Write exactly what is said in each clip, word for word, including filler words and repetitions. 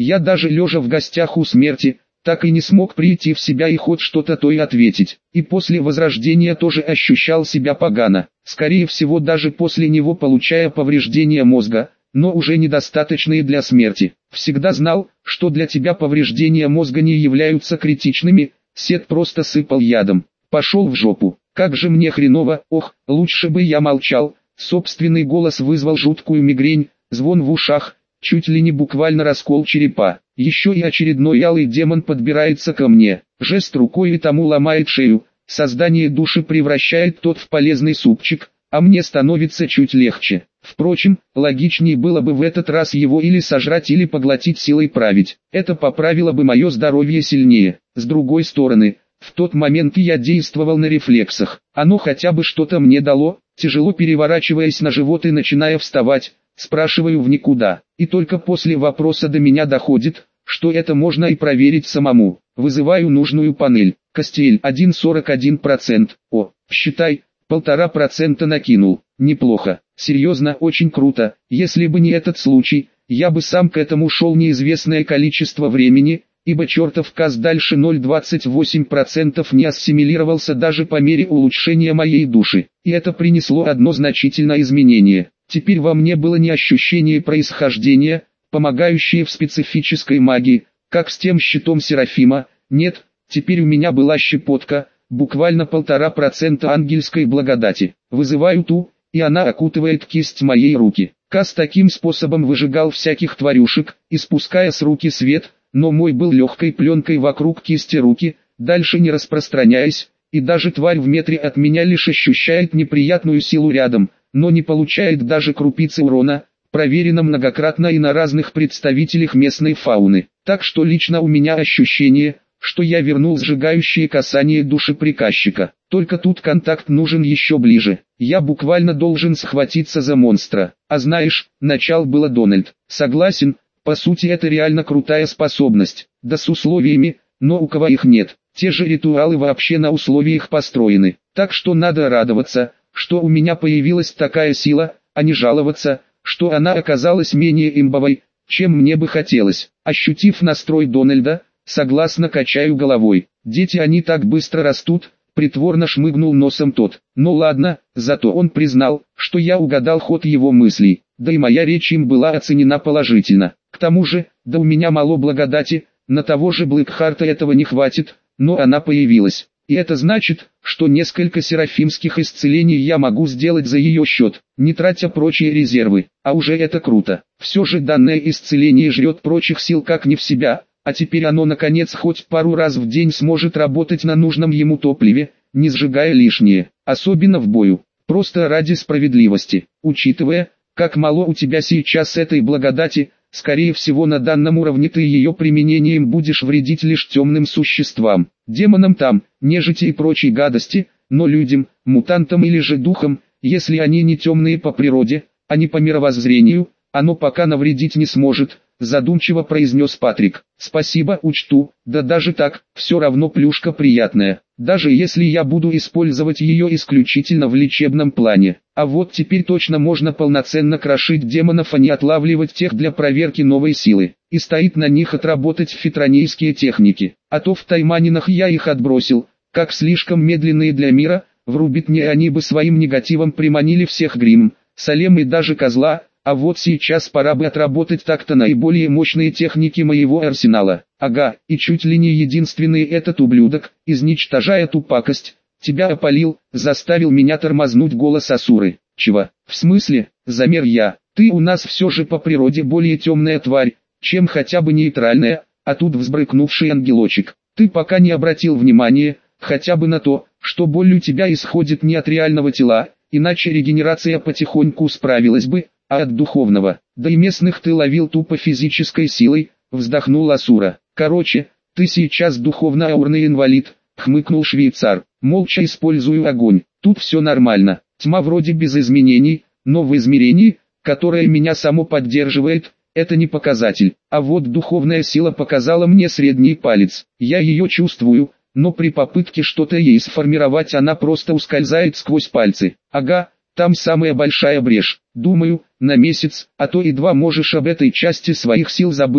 Я даже лежа в гостях у смерти, так и не смог прийти в себя и хоть что-то то и ответить. И после возрождения тоже ощущал себя погано, скорее всего даже после него получая повреждения мозга, но уже недостаточные для смерти. Всегда знал, что для тебя повреждения мозга не являются критичными, Сет просто сыпал ядом. Пошел в жопу. Как же мне хреново, ох, лучше бы я молчал. Собственный голос вызвал жуткую мигрень, звон в ушах, чуть ли не буквально раскол черепа. Еще и очередной алый демон подбирается ко мне. Жест рукой и тому ломает шею. Создание души превращает тот в полезный супчик, а мне становится чуть легче. Впрочем, логичнее было бы в этот раз его или сожрать, или поглотить силой править. Это поправило бы мое здоровье сильнее. С другой стороны, в тот момент я действовал на рефлексах. Оно хотя бы что-то мне дало. Тяжело переворачиваясь на живот и начиная вставать, спрашиваю в никуда. И только после вопроса до меня доходит, что это можно и проверить самому. Вызываю нужную панель. Костель один целых сорок один сотых процента. О, считай, полтора процента накинул. Неплохо. Серьезно, очень круто. Если бы не этот случай, я бы сам к этому шел неизвестное количество времени, ибо чертов каз дальше ноль целых двадцать восемь сотых процента не ассимилировался даже по мере улучшения моей души. И это принесло одно значительное изменение. Теперь во мне было не ощущение происхождения, помогающее в специфической магии, как с тем щитом Серафима. Нет, теперь у меня была щепотка, буквально полтора процента ангельской благодати. Вызываю ту, и она окутывает кисть моей руки. Каз таким способом выжигал всяких тварюшек, испуская с руки свет, но мой был легкой пленкой вокруг кисти руки, дальше не распространяясь, и даже тварь в метре от меня лишь ощущает неприятную силу рядом, но не получает даже крупицы урона, проверено многократно и на разных представителях местной фауны. Так что лично у меня ощущение, что я вернул сжигающее касание души приказчика. Только тут контакт нужен еще ближе. Я буквально должен схватиться за монстра. А знаешь, начал было Дональд. Согласен, по сути это реально крутая способность. Да с условиями, но у кого их нет. Те же ритуалы вообще на условиях построены. Так что надо радоваться, что у меня появилась такая сила, а не жаловаться, что она оказалась менее имбовой, чем мне бы хотелось. Ощутив настрой Дональда, согласно качаю головой. Дети они так быстро растут, притворно шмыгнул носом тот. Ну ладно, зато он признал, что я угадал ход его мыслей, да и моя речь им была оценена положительно. К тому же, да у меня мало благодати, на того же Блэкхарта этого не хватит, но она появилась. И это значит, что несколько серафимских исцелений я могу сделать за ее счет, не тратя прочие резервы. А уже это круто. Все же данное исцеление жрет прочих сил как не в себя. А теперь оно наконец хоть пару раз в день сможет работать на нужном ему топливе, не сжигая лишнее, особенно в бою, просто ради справедливости. Учитывая, как мало у тебя сейчас этой благодати, скорее всего на данном уровне ты ее применением будешь вредить лишь темным существам, демонам там, нежити и прочей гадости, но людям, мутантам или же духам, если они не темные по природе, а не по мировоззрению, оно пока навредить не сможет. Задумчиво произнес Патрик. Спасибо, учту, да даже так, все равно плюшка приятная, даже если я буду использовать ее исключительно в лечебном плане. А вот теперь точно можно полноценно крошить демонов, а не отлавливать тех для проверки новой силы. И стоит на них отработать фитронейские техники. А то в тайманинах я их отбросил, как слишком медленные для мира, врубит мне они бы своим негативом приманили всех Гримм, Салем и даже Козла. А вот сейчас пора бы отработать так-то наиболее мощные техники моего арсенала. Ага, и чуть ли не единственный этот ублюдок, изничтожая ту пакость, тебя опалил, заставил меня тормознуть голос Асуры. Чего? В смысле? Замер я. Ты у нас все же по природе более темная тварь, чем хотя бы нейтральная, а тут взбрыкнувший ангелочек. Ты пока не обратил внимания, хотя бы на то, что боль у тебя исходит не от реального тела, иначе регенерация потихоньку справилась бы, а от духовного, да и местных ты ловил тупо физической силой, вздохнул Асура. Короче, ты сейчас духовно-аурный инвалид, хмыкнул швейцар. Молча использую огонь, тут все нормально, тьма вроде без изменений, но в измерении, которое меня само поддерживает, это не показатель. А вот духовная сила показала мне средний палец, я ее чувствую, но при попытке что-то ей сформировать она просто ускользает сквозь пальцы. Ага. Там самая большая брешь. Думаю, на месяц, а то и два можешь об этой части своих сил забыть,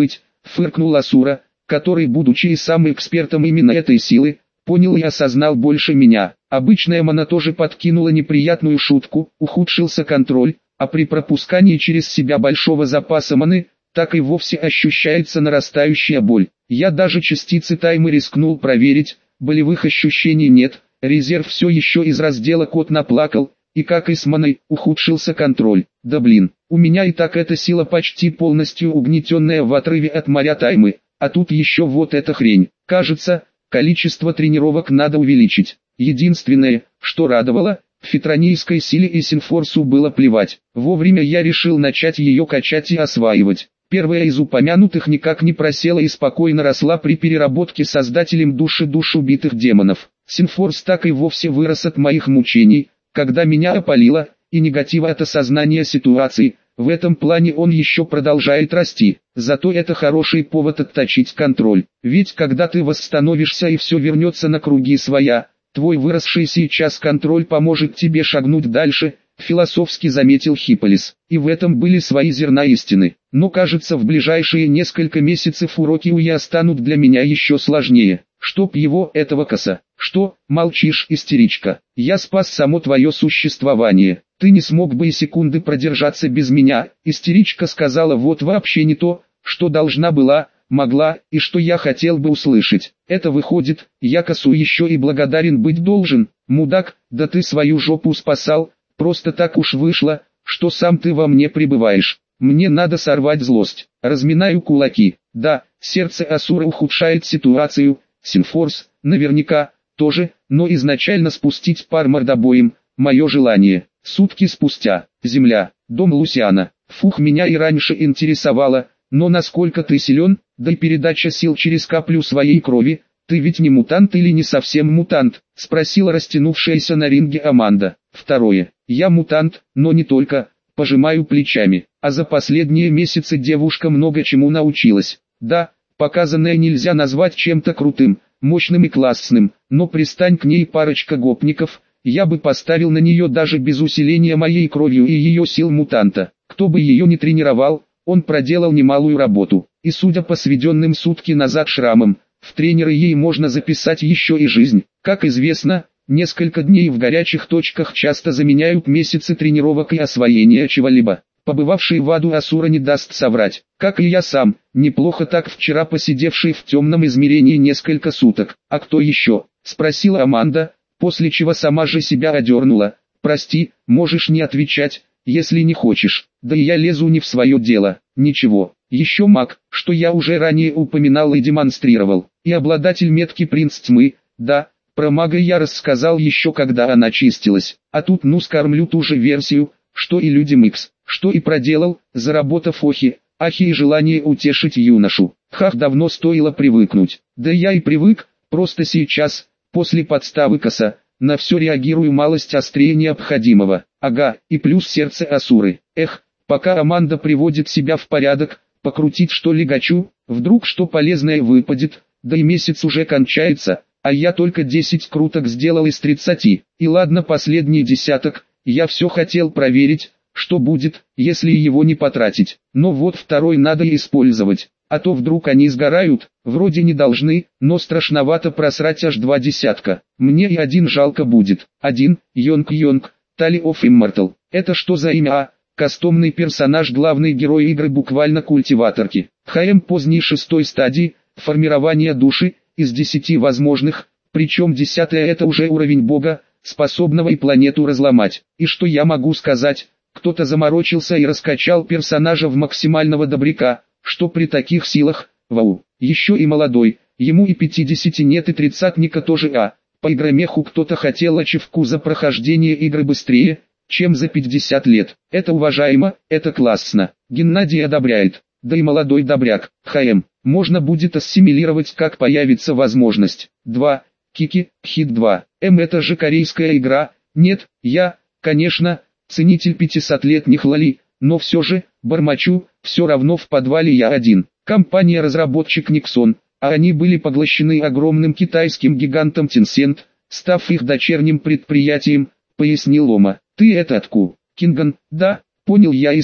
фыркнул Асура, который, будучи и сам экспертом именно этой силы, понял и осознал больше меня. Обычная мана тоже подкинула неприятную шутку, ухудшился контроль, а при пропускании через себя большого запаса маны, так и вовсе ощущается нарастающая боль. Я даже частицы тайма рискнул проверить, болевых ощущений нет, резерв все еще из раздела «Кот наплакал», и как и с маной, ухудшился контроль. Да блин, у меня и так эта сила почти полностью угнетенная в отрыве от моря таймы, а тут еще вот эта хрень. Кажется, количество тренировок надо увеличить. Единственное, что радовало, фитронийской силе и синфорсу было плевать. Вовремя я решил начать ее качать и осваивать. Первая из упомянутых никак не просела и спокойно росла при переработке создателем души душ убитых демонов. Синфорс так и вовсе вырос от моих мучений, когда меня опалило, и негатива от осознания ситуации. В этом плане он еще продолжает расти, зато это хороший повод отточить контроль. Ведь когда ты восстановишься и все вернется на круги своя, твой выросший сейчас контроль поможет тебе шагнуть дальше, философски заметил Хипполис. И в этом были свои зерна истины. Но кажется, в ближайшие несколько месяцев уроки Уя станут для меня еще сложнее. Чтоб его, этого коса. Что, молчишь, истеричка? Я спас само твое существование. Ты не смог бы и секунды продержаться без меня. Истеричка сказала вот вообще не то, что должна была, могла, и что я хотел бы услышать. Это выходит, я косу еще и благодарен быть должен. Мудак, да ты свою жопу спасал, просто так уж вышло, что сам ты во мне пребываешь. Мне надо сорвать злость. Разминаю кулаки. Да, сердце Асура ухудшает ситуацию. Синфорс, наверняка, тоже, но изначально спустить пар мордобоем, мое желание. Сутки спустя, земля, дом Лусиана. Фух, меня и раньше интересовало, но насколько ты силен, да и передача сил через каплю своей крови. Ты ведь не мутант или не совсем мутант? Спросила растянувшаяся на ринге Аманда. Второе, я мутант, но не только, пожимаю плечами. А за последние месяцы девушка много чему научилась. Да, показанное нельзя назвать чем-то крутым, мощным и классным, но пристань к ней парочка гопников, я бы поставил на нее даже без усиления моей кровью и ее сил мутанта. Кто бы ее ни тренировал, он проделал немалую работу, и судя по сведенным сутки назад шрамам, в тренеры ей можно записать еще и жизнь. Как известно, несколько дней в горячих точках часто заменяют месяцы тренировок и освоения чего-либо. Побывавший в аду Асура не даст соврать, как и я сам, неплохо так вчера посидевший в темном измерении несколько суток. А кто еще? Спросила Аманда, после чего сама же себя одернула. Прости, можешь не отвечать, если не хочешь, да и я лезу не в свое дело. Ничего, еще маг, что я уже ранее упоминал и демонстрировал, и обладатель метки принц тьмы, да, про мага я рассказал еще когда она чистилась, а тут ну скормлю ту же версию, что и Людям Икс, что и проделал, заработав охи, ахи и желание утешить юношу. Хах, давно стоило привыкнуть, да я и привык, просто сейчас, после подставы коса, на все реагирую малость острее необходимого. Ага, и плюс сердце Асуры. Эх, пока Аманда приводит себя в порядок, покрутить что ли гачу, вдруг что полезное выпадет, да и месяц уже кончается, а я только десять круток сделал из тридцати. И ладно последний десяток, я все хотел проверить, что будет, если его не потратить. Но вот второй надо использовать, а то вдруг они сгорают, вроде не должны, но страшновато просрать аж два десятка. Мне и один жалко будет. Один, Йонг-Йонг, Tally of Immortal. Это что за имя, а? Кастомный персонаж, главный герой игры, буквально культиваторки. ХМ поздней шестой стадии, формирование души, из десяти возможных, причем десятая это уже уровень бога, способного и планету разломать. И что я могу сказать, кто-то заморочился и раскачал персонажа в максимального добряка, что при таких силах, вау, еще и молодой, ему и пятидесяти нет и тридцатника тоже, а, по игромеху кто-то хотел ачивку за прохождение игры быстрее, чем за пятьдесят лет. Это уважаемо, это классно. Геннадий одобряет. Да и молодой добряк. ХМ. Можно будет ассимилировать, как появится возможность. два. Кики, Хит два. М это же корейская игра. Нет, я, конечно, ценитель пятисотлетних лоли, но все же, бормочу, все равно в подвале я один. Компания-разработчик Nixon, а они были поглощены огромным китайским гигантом Tencent, став их дочерним предприятием, пояснил Ома. Ты это отку, Кинган, да, понял я и сам.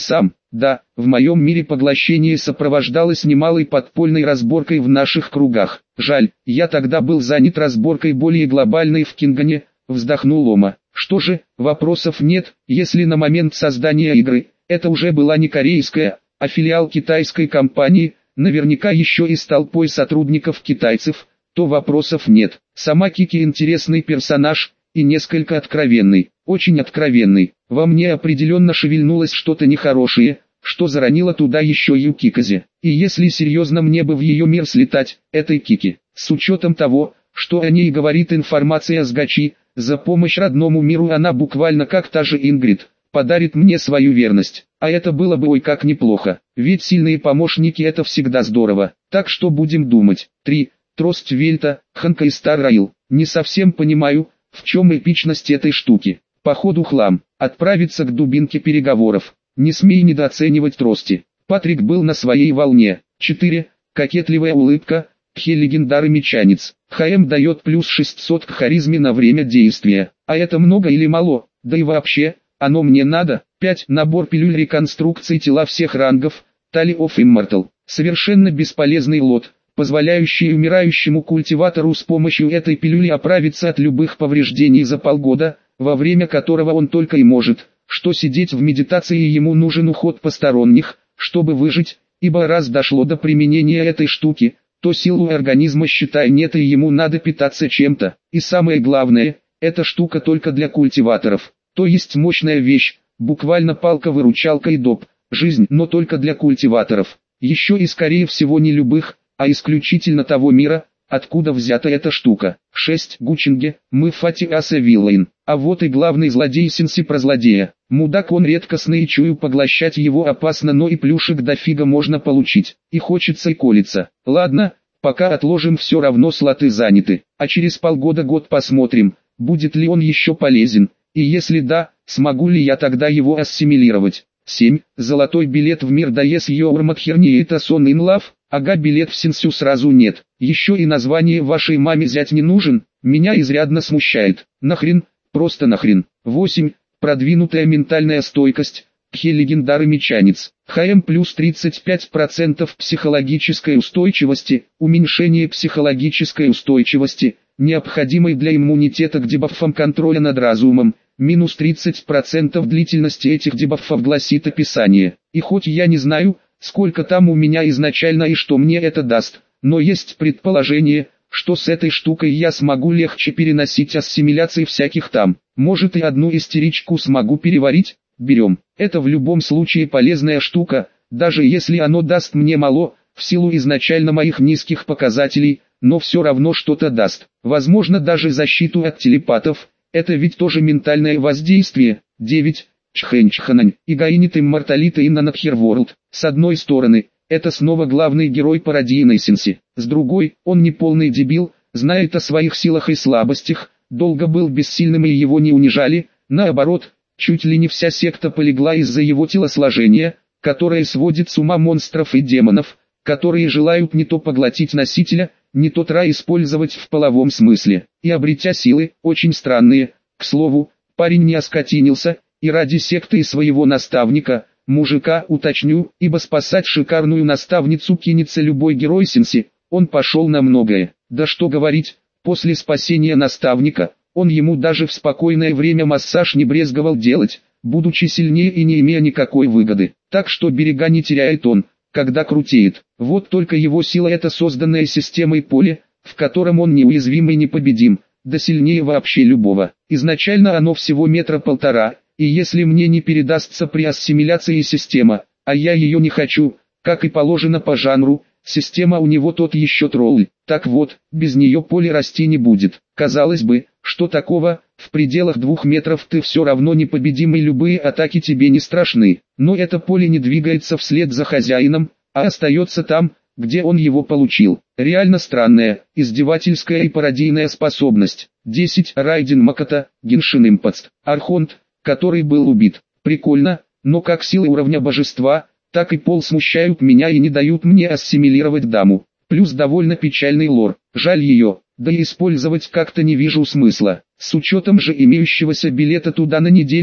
Да, в моем мире поглощение сопровождалось немалой подпольной разборкой в наших кругах. Жаль, я тогда был занят разборкой более глобальной в Кингане, вздохнул Лома. Что же, вопросов нет, если на момент создания игры, это уже была не корейская, а филиал китайской компании, наверняка еще и с толпой сотрудников китайцев, то вопросов нет. Сама Кики интересный персонаж, и несколько откровенный, очень откровенный. Во мне определенно шевельнулось что-то нехорошее, что заронило туда еще Юкиказе. И если серьезно мне бы в ее мир слетать, этой Кики, с учетом того, что о ней говорит информация с Гачи, за помощь родному миру она буквально как та же Ингрид, подарит мне свою верность. А это было бы ой как неплохо, ведь сильные помощники это всегда здорово. Так что будем думать. три. Трость Вельта, Ханка и Стар Раил. Не совсем понимаю, в чем эпичность этой штуки. Походу хлам. Отправиться к дубинке переговоров. Не смей недооценивать трости. Патрик был на своей волне. четыре. Кокетливая улыбка. Кхе легендар и мечанец. ХМ дает плюс шестьсот к харизме на время действия. А это много или мало? Да и вообще, оно мне надо. пять. Набор пилюль реконструкции тела всех рангов. Tally of Immortal. Совершенно бесполезный лот, позволяющий умирающему культиватору с помощью этой пилюли оправиться от любых повреждений за полгода, во время которого он только и может, что сидеть в медитации. Ему нужен уход посторонних, чтобы выжить, ибо раз дошло до применения этой штуки, то сил у организма считай нет и ему надо питаться чем-то. И самое главное, эта штука только для культиваторов, то есть мощная вещь, буквально палка-выручалка и доп. Жизнь, но только для культиваторов. Еще и скорее всего не любых, а исключительно того мира, откуда взята эта штука. шесть. Гучинге, мы Фати Аса Виллайн. А вот и главный злодей Синси про злодея. Мудак он редкостный и чую поглощать его опасно, но и плюшек дофига можно получить. И хочется и колется. Ладно, пока отложим, все равно слоты заняты. А через полгода-год посмотрим, будет ли он еще полезен. И если да, смогу ли я тогда его ассимилировать. семь. Золотой билет в мир Даес Йоурматхерни это сон ин лав. Ага, билет в Синсю сразу нет. Еще и название вашей маме взять не нужен, меня изрядно смущает. Нахрен, просто нахрен. восемь. Продвинутая ментальная стойкость. Кхе легендар и мечанец. ХМ плюс тридцать пять процентов психологической устойчивости. Уменьшение психологической устойчивости, необходимой для иммунитета к дебафам контроля над разумом. Минус тридцать процентов длительности этих дебафов гласит описание. И хоть я не знаю, сколько там у меня изначально и что мне это даст, но есть предположение, что с этой штукой я смогу легче переносить ассимиляции всяких там. Может и одну истеричку смогу переварить? Берем. Это в любом случае полезная штука, даже если оно даст мне мало, в силу изначально моих низких показателей, но все равно что-то даст. Возможно даже защиту от телепатов. Это ведь тоже ментальное воздействие. девять. Чхэнчханань, Игаинит Имморталита и Нанатхерворлд. С одной стороны, это снова главный герой пародии Нейсенси. С другой, он не полный дебил, знает о своих силах и слабостях, долго был бессильным и его не унижали, наоборот, чуть ли не вся секта полегла из-за его телосложения, которое сводит с ума монстров и демонов, которые желают не то поглотить носителя, не то тра использовать в половом смысле. И обретя силы, очень странные, к слову, парень не оскотинился, и ради секты и своего наставника, мужика, уточню, ибо спасать шикарную наставницу кинется любой герой Синси, он пошел на многое. Да что говорить, после спасения наставника, он ему даже в спокойное время массаж не брезговал делать, будучи сильнее и не имея никакой выгоды. Так что берега не теряет он, когда крутеет. Вот только его сила это созданная системой поле, в котором он неуязвим и непобедим, да сильнее вообще любого. Изначально оно всего метра полтора, и если мне не передастся при ассимиляции система, а я ее не хочу, как и положено по жанру, система у него тот еще тролль. Так вот, без нее поле расти не будет. Казалось бы, что такого, в пределах двух метров ты все равно непобедим и любые атаки тебе не страшны. Но это поле не двигается вслед за хозяином, а остается там, где он его получил. Реально странная, издевательская и пародийная способность. десять. Райден Макота, Геншин Импаст, Архонт, который был убит. Прикольно, но как силы уровня божества, так и пол смущают меня и не дают мне ассимилировать даму. Плюс довольно печальный лор, жаль ее, да и использовать как-то не вижу смысла. С учетом же имеющегося билета туда на недельку,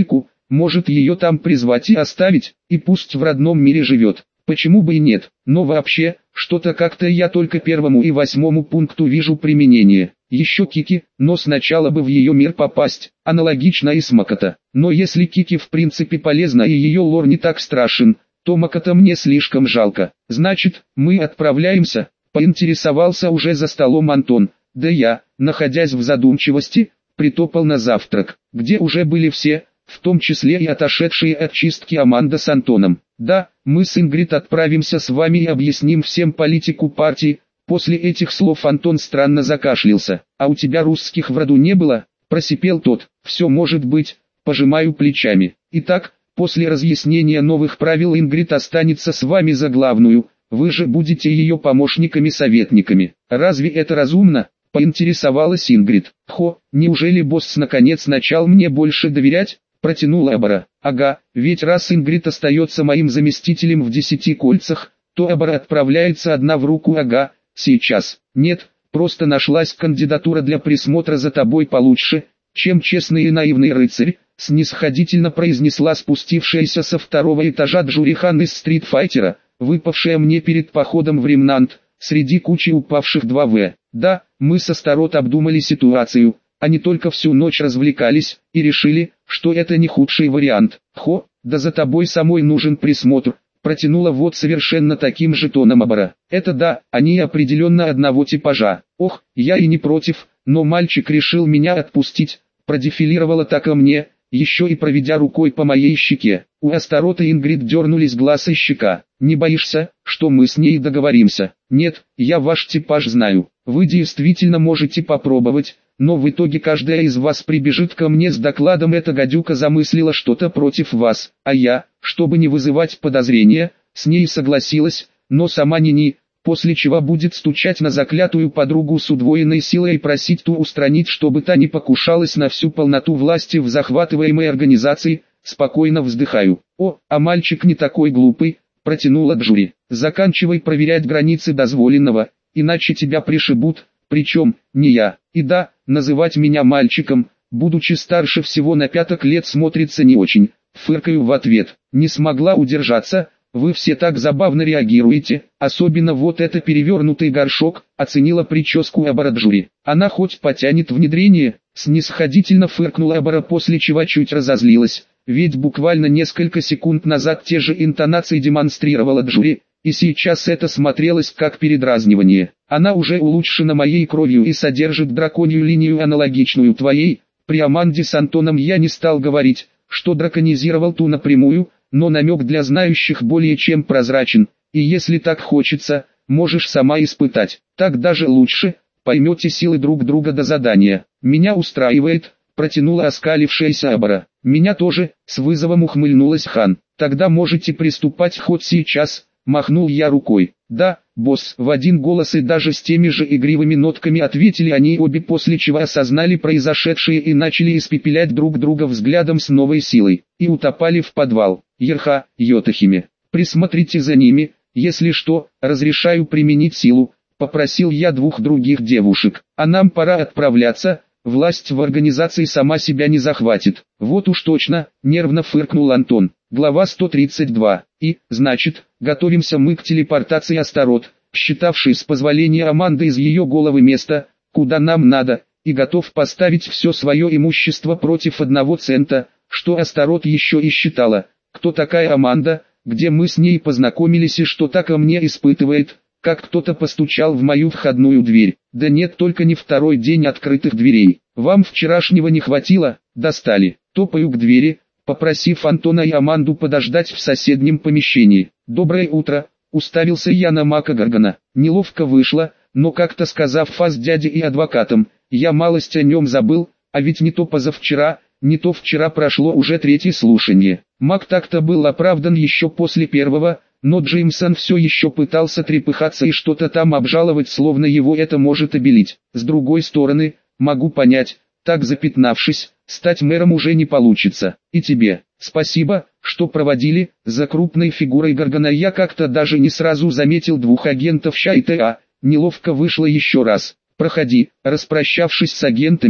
может ее там призвать и оставить, и пусть в родном мире живет. Почему бы и нет, но вообще, что-то как-то я только первому и восьмому пункту вижу применение. Еще Кики, но сначала бы в ее мир попасть, аналогично и с Макото. Но если Кики в принципе полезна и ее лор не так страшен, то Макото мне слишком жалко. Значит, мы отправляемся, поинтересовался уже за столом Антон. Да я, находясь в задумчивости, притопал на завтрак, где уже были все, в том числе и отошедшие от чистки Аманда с Антоном. Да, мы с Ингрид отправимся с вами и объясним всем политику партии. После этих слов Антон странно закашлялся. А у тебя русских в роду не было? Просипел тот. Все может быть, пожимаю плечами. Итак, после разъяснения новых правил Ингрид останется с вами за главную, вы же будете ее помощниками-советниками. Разве это разумно? Поинтересовалась Ингрид. Хо, неужели босс наконец начал мне больше доверять? Протянул Абара. Ага, ведь раз Ингрид остается моим заместителем в десяти кольцах, то Абара отправляется одна в руку. Ага, сейчас. Нет, просто нашлась кандидатура для присмотра за тобой получше, чем честный и наивный рыцарь, снисходительно произнесла спустившаяся со второго этажа Джурихан из Стритфайтера, выпавшая мне перед походом в Ремнант, среди кучи упавших два вэ. Да, мы с Астарот обдумали ситуацию, они только всю ночь развлекались, и решили, что это не худший вариант. Хо, да за тобой самой нужен присмотр, протянула вот совершенно таким же тоном Абара. Это да, они определенно одного типажа. Ох, я и не против, но мальчик решил меня отпустить, продефилировала так о мне, еще и проведя рукой по моей щеке. У Астарота и Ингрид дернулись глаз и щека. Не боишься, что мы с ней договоримся? Нет, я ваш типаж знаю. Вы действительно можете попробовать, но в итоге каждая из вас прибежит ко мне с докладом: эта гадюка замыслила что-то против вас, а я, чтобы не вызывать подозрения, с ней согласилась, но сама ни-ни, после чего будет стучать на заклятую подругу с удвоенной силой и просить ту устранить, чтобы та не покушалась на всю полноту власти в захватываемой организации. Спокойно вздыхаю. О, а мальчик не такой глупый, протянула Джури. Заканчивай проверять границы дозволенного, иначе тебя пришибут, причем, не я. И да, называть меня мальчиком, будучи старше всего на пяток лет, смотрится не очень. Фыркаю в ответ. Не смогла удержаться. Вы все так забавно реагируете, особенно вот это перевернутый горшок, оценила прическу Абара Джури. Она хоть потянет внедрение, снисходительно фыркнула Абара, после чего чуть разозлилась, ведь буквально несколько секунд назад те же интонации демонстрировала Джури, и сейчас это смотрелось как передразнивание. Она уже улучшена моей кровью и содержит драконью линию, аналогичную твоей. При Аманде с Антоном я не стал говорить, что драконизировал ту напрямую, но намек для знающих более чем прозрачен, и если так хочется, можешь сама испытать. Так даже лучше, поймете силы друг друга до задания. Меня устраивает, протянула оскалившаяся Абара. Меня тоже, с вызовом ухмыльнулась Хан. Тогда можете приступать хоть сейчас, махнул я рукой. Да, босс, в один голос и даже с теми же игривыми нотками ответили они обе, после чего осознали произошедшее и начали испепелять друг друга взглядом с новой силой, и утопали в подвал. Ерха, Йотахиме, присмотрите за ними, если что, разрешаю применить силу, попросил я двух других девушек. А нам пора отправляться, власть в организации сама себя не захватит. Вот уж точно, нервно фыркнул Антон. Глава сто тридцать два. И, значит, готовимся мы к телепортации. Астарот, считавший с позволения Аманды из ее головы место, куда нам надо, и готов поставить все свое имущество против одного цента, что Астарот еще и считала. Кто такая Аманда, где мы с ней познакомились и что так ко мне испытывает, как кто-то постучал в мою входную дверь. Да нет, только не второй день открытых дверей. Вам вчерашнего не хватило? Достали. Топаю к двери, попросив Антона и Аманду подождать в соседнем помещении. Доброе утро, уставился я на Мака Гаргана. Неловко вышло, но как-то сказав фас дяде и адвокатам, я малость о нем забыл, а ведь не то позавчера, не то вчера прошло уже третье слушание. Мак так-то был оправдан еще после первого, но Джеймсон все еще пытался трепыхаться и что-то там обжаловать, словно его это может обелить. С другой стороны, могу понять, так запятнавшись, стать мэром уже не получится. И тебе, спасибо, что проводили. За крупной фигурой Гаргана я как-то даже не сразу заметил двух агентов Ща и Т А. Неловко вышло еще раз. Проходи. Распрощавшись с агентами,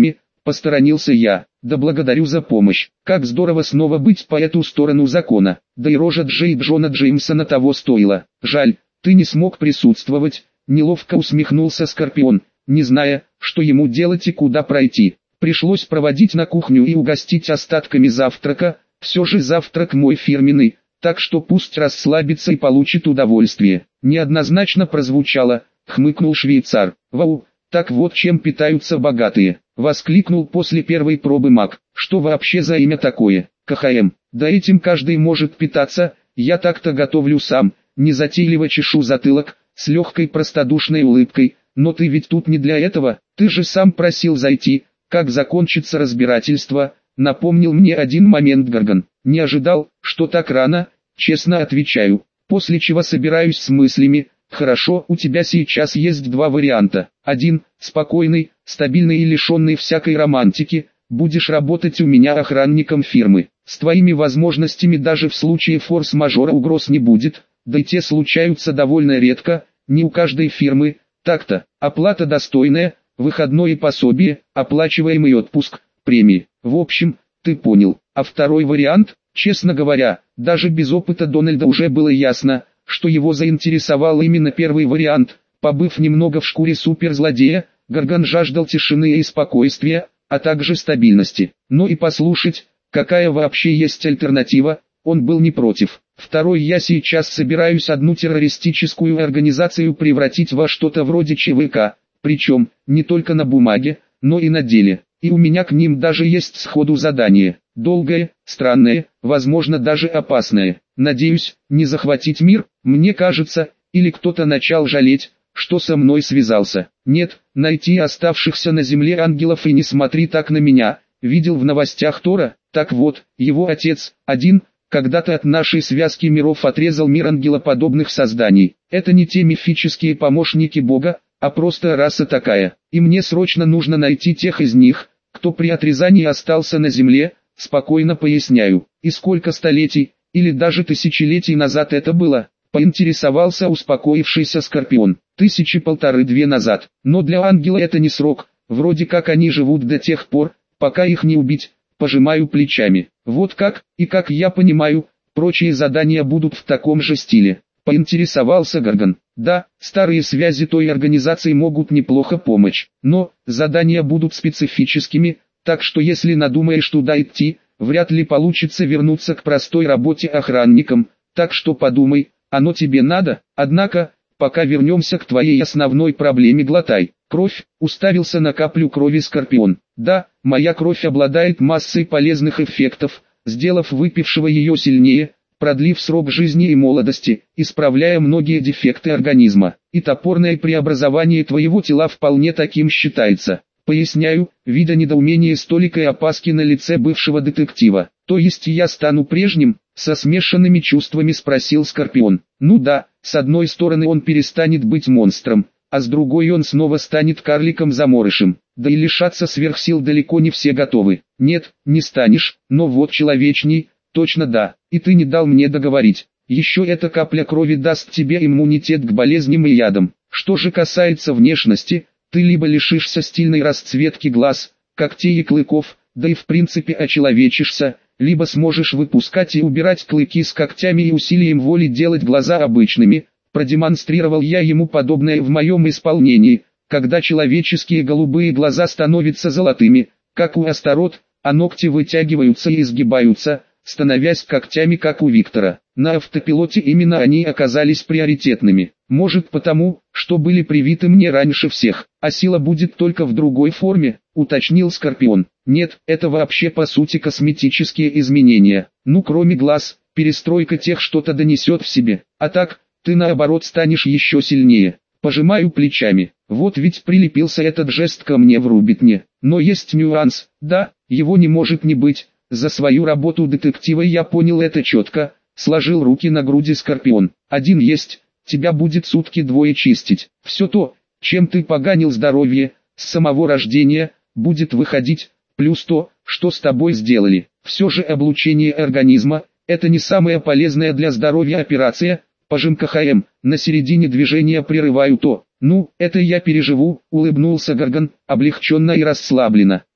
Посторонился я. Да благодарю за помощь. Как здорово снова быть по эту сторону закона. Да и рожа Джей Джона Джеймсона того стоила. Жаль, ты не смог присутствовать. Неловко усмехнулся Скорпион, не зная, что ему делать и куда пройти. Пришлось проводить на кухню и угостить остатками завтрака. Все же завтрак мой фирменный, так что пусть расслабится и получит удовольствие. Неоднозначно прозвучало, хмыкнул швейцар. Вау, так вот чем питаются богатые. Воскликнул после первой пробы маг. Что вообще за имя такое? КХМ. Да этим каждый может питаться, я так-то готовлю сам. Незатейливо чешу затылок, с легкой простодушной улыбкой. Но ты ведь тут не для этого, ты же сам просил зайти. Как закончится разбирательство, напомнил мне один момент Горгон. Не ожидал, что так рано, честно отвечаю. После чего собираюсь с мыслями. Хорошо, у тебя сейчас есть два варианта. Один, спокойный, стабильный и лишенный всякой романтики. Будешь работать у меня охранником фирмы. С твоими возможностями даже в случае форс-мажора угроз не будет. Да и те случаются довольно редко, не у каждой фирмы. Так-то, оплата достойная, выходное пособие, оплачиваемый отпуск, премии. В общем, ты понял. А второй вариант, честно говоря, даже без опыта Дональда уже было ясно, что его заинтересовал именно первый вариант. Побыв немного в шкуре суперзлодея, Горгон жаждал тишины и спокойствия, а также стабильности. Но и послушать, какая вообще есть альтернатива, он был не против. Второй, я сейчас собираюсь одну террористическую организацию превратить во что-то вроде ЧВК, причем не только на бумаге, но и на деле. И у меня к ним даже есть сходу задание. Долгое, странное, возможно даже опасное. Надеюсь, не захватить мир, мне кажется, или кто-то начал жалеть, что со мной связался. Нет, найти оставшихся на земле ангелов и не смотри так на меня. Видел в новостях Тора, так вот, его отец, один, когда-то от нашей связки миров отрезал мир ангелоподобных созданий. Это не те мифические помощники Бога, а просто раса такая. И мне срочно нужно найти тех из них, кто при отрезании остался на земле, спокойно поясняю. И сколько столетий, или даже тысячелетий назад это было, поинтересовался успокоившийся Скорпион. Тысячи полторы-две назад. Но для ангела это не срок, вроде как они живут до тех пор, пока их не убить. Пожимаю плечами. Вот как, и как я понимаю, прочие задания будут в таком же стиле. Поинтересовался Горгон. Да, старые связи той организации могут неплохо помочь, но задания будут специфическими, так что если надумаешь туда идти, вряд ли получится вернуться к простой работе охранником, так что подумай, оно тебе надо. Однако, пока вернемся к твоей основной проблеме, глотай. Кровь, уставился на каплю крови Скорпион. Да, моя кровь обладает массой полезных эффектов, сделав выпившего ее сильнее, продлив срок жизни и молодости, исправляя многие дефекты организма. И топорное преобразование твоего тела вполне таким считается. Поясняю, видя недоумение столика и опаски на лице бывшего детектива. То есть я стану прежним? Со смешанными чувствами спросил Скорпион. Ну да, с одной стороны он перестанет быть монстром, а с другой он снова станет карликом-заморышем. Да и лишаться сверхсил далеко не все готовы. Нет, не станешь, но вот человечней, точно да. И ты не дал мне договорить. Еще эта капля крови даст тебе иммунитет к болезням и ядам. Что же касается внешности, ты либо лишишься стильной расцветки глаз, когтей и клыков, да и в принципе очеловечишься, либо сможешь выпускать и убирать клыки с когтями и усилием воли делать глаза обычными. Продемонстрировал я ему подобное в моем исполнении, когда человеческие голубые глаза становятся золотыми, как у Астарот, а ногти вытягиваются и изгибаются, становясь когтями, как у Виктора. На автопилоте именно они оказались приоритетными. Может потому, что были привиты мне раньше всех, а сила будет только в другой форме, уточнил Скорпион. Нет, это вообще по сути косметические изменения. Ну кроме глаз, перестройка тех что-то донесет в себе. А так, ты наоборот станешь еще сильнее. Пожимаю плечами. Вот ведь прилепился этот жест ко мне в Рубитне. Но есть нюанс, да, его не может не быть. За свою работу детектива я понял это четко, сложил руки на груди Скорпион. Один есть, тебя будет сутки двое чистить. Все то, чем ты поганил здоровье, с самого рождения, будет выходить, плюс то, что с тобой сделали. Все же облучение организма, это не самая полезная для здоровья операция. Пожим КХМ, на середине движения прерываю то. Ну, это я переживу, улыбнулся Горгон, облегченно и расслабленно.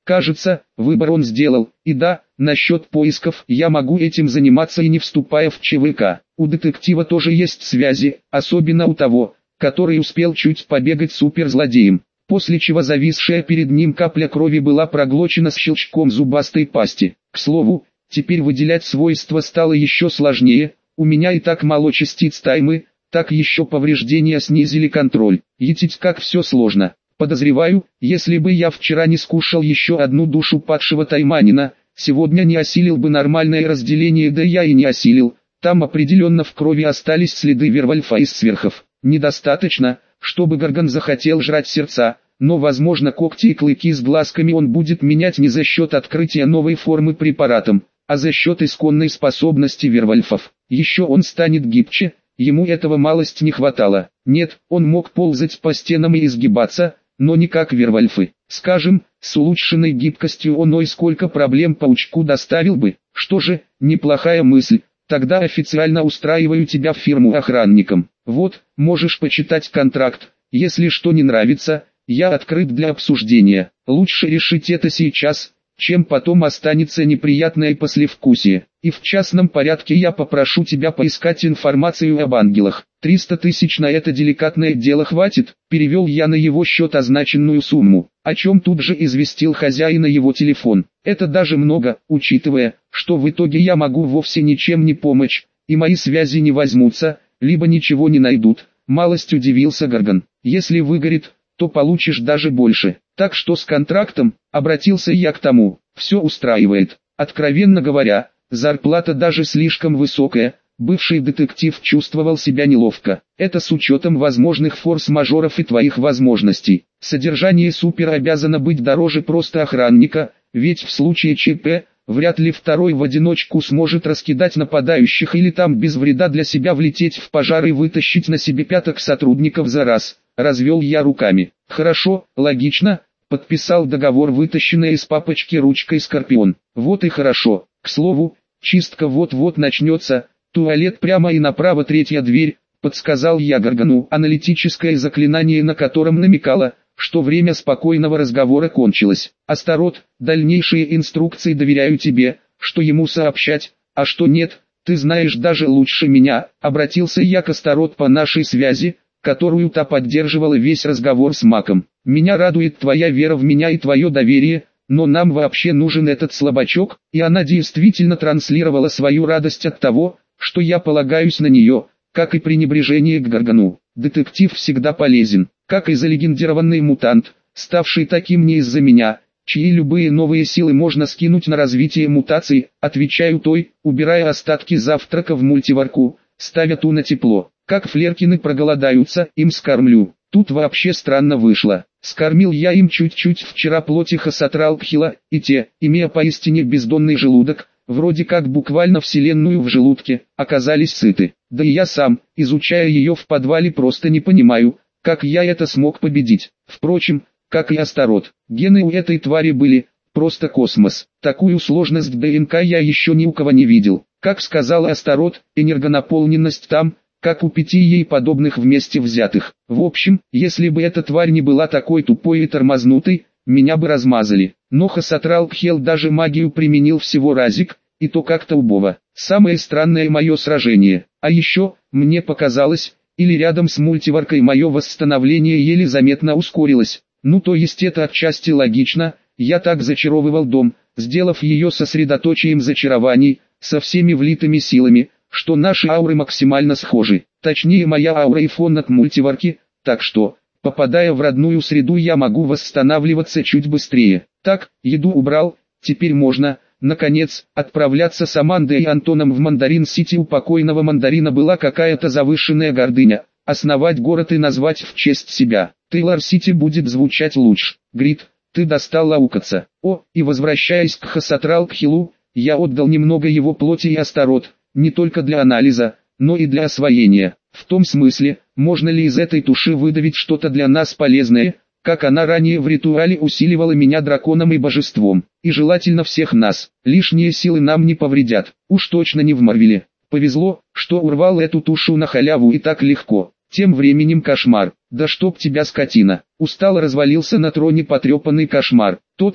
Кажется, выбор он сделал, и да, насчет поисков я могу этим заниматься и не вступая в ЧВК. У детектива тоже есть связи, особенно у того, который успел чуть побегать суперзлодеем, после чего зависшая перед ним капля крови была проглочена с щелчком зубастой пасти. К слову, теперь выделять свойства стало еще сложнее, у меня и так мало частиц таймы, так еще повреждения снизили контроль. Етить как все сложно. Подозреваю, если бы я вчера не скушал еще одну душу падшего тайманина, сегодня не осилил бы нормальное разделение, да я и не осилил. Там определенно в крови остались следы Вервольфа из сверхов. Недостаточно, чтобы Горгон захотел жрать сердца, но возможно когти и клыки с глазками он будет менять не за счет открытия новой формы препаратом, а за счет исконной способности Вервольфов. Еще он станет гибче, ему этого малость не хватало. Нет, он мог ползать по стенам и изгибаться, но не как Вервольфы. Скажем, с улучшенной гибкостью он ой сколько проблем паучку доставил бы. Что же, неплохая мысль, тогда официально устраиваю тебя в фирму охранником. Вот, можешь почитать контракт, если что не нравится, я открыт для обсуждения. Лучше решить это сейчас, чем потом останется неприятное послевкусие. И в частном порядке я попрошу тебя поискать информацию об ангелах. триста тысяч на это деликатное дело хватит, перевел я на его счет означенную сумму, о чем тут же известил хозяина его телефон. Это даже много, учитывая, что в итоге я могу вовсе ничем не помочь, и мои связи не возьмутся, либо ничего не найдут. Малость удивился Горгон. Если выгорит, то получишь даже больше. Так что с контрактом, обратился я к тому, все устраивает. Откровенно говоря, зарплата даже слишком высокая, бывший детектив чувствовал себя неловко. Это с учетом возможных форс-мажоров и твоих возможностей. Содержание супера обязано быть дороже просто охранника, ведь в случае ЧП, вряд ли второй в одиночку сможет раскидать нападающих или там без вреда для себя влететь в пожар и вытащить на себе пяток сотрудников за раз. Развел я руками. Хорошо, логично, подписал договор вытащенная из папочки ручкой Скорпион. Вот и хорошо. К слову, чистка вот-вот начнется, туалет прямо и направо третья дверь, подсказал я Горгону, аналитическое заклинание на котором намекало, что время спокойного разговора кончилось. Астарот, дальнейшие инструкции доверяю тебе, что ему сообщать, а что нет, ты знаешь даже лучше меня. Обратился я к Астарот по нашей связи, которую та поддерживала весь разговор с Маком. Меня радует твоя вера в меня и твое доверие, но нам вообще нужен этот слабачок, и она действительно транслировала свою радость от того, что я полагаюсь на нее, как и пренебрежение к Горгону. Детектив всегда полезен, как и залегендированный мутант, ставший таким не из-за меня, чьи любые новые силы можно скинуть на развитие мутаций, отвечаю той, убирая остатки завтрака в мультиварку, ставя ту на тепло. Как флеркины проголодаются, им скормлю. Тут вообще странно вышло. Скормил я им чуть-чуть вчера плоти Хасатралкхила, и те, имея поистине бездонный желудок, вроде как буквально вселенную в желудке, оказались сыты. Да и я сам, изучая ее в подвале, просто не понимаю, как я это смог победить. Впрочем, как и Астарот, гены у этой твари были просто космос. Такую сложность ДНК я еще ни у кого не видел. Как сказал Астарот, энергонаполненность там, как у пяти ей подобных вместе взятых. В общем, если бы эта тварь не была такой тупой и тормознутой, меня бы размазали. Но Хасатралкхел даже магию применил всего разик, и то как-то убого. Самое странное мое сражение. А еще, мне показалось, или рядом с мультиваркой мое восстановление еле заметно ускорилось. Ну то есть это отчасти логично, я так зачаровывал дом, сделав ее сосредоточием зачарований, со всеми влитыми силами, что наши ауры максимально схожи, точнее моя аура и фон от мультиварки, так что, попадая в родную среду, я могу восстанавливаться чуть быстрее. Так, еду убрал, теперь можно, наконец, отправляться с Амандой и Антоном в Мандарин-Сити. У покойного Мандарина была какая-то завышенная гордыня, основать город и назвать в честь себя. Тейлор-Сити будет звучать лучше. Грит, ты достал аукаться. О, и возвращаясь к Хасатралкхилу, я отдал немного его плоти и Астарот. Не только для анализа, но и для освоения. В том смысле, можно ли из этой туши выдавить что-то для нас полезное, как она ранее в ритуале усиливала меня драконом и божеством. И желательно всех нас. Лишние силы нам не повредят. Уж точно не в Марвеле. Повезло, что урвал эту тушу на халяву и так легко. Тем временем Кошмар. Да чтоб тебя, скотина. Устало развалился на троне потрепанный Кошмар. Тот, кто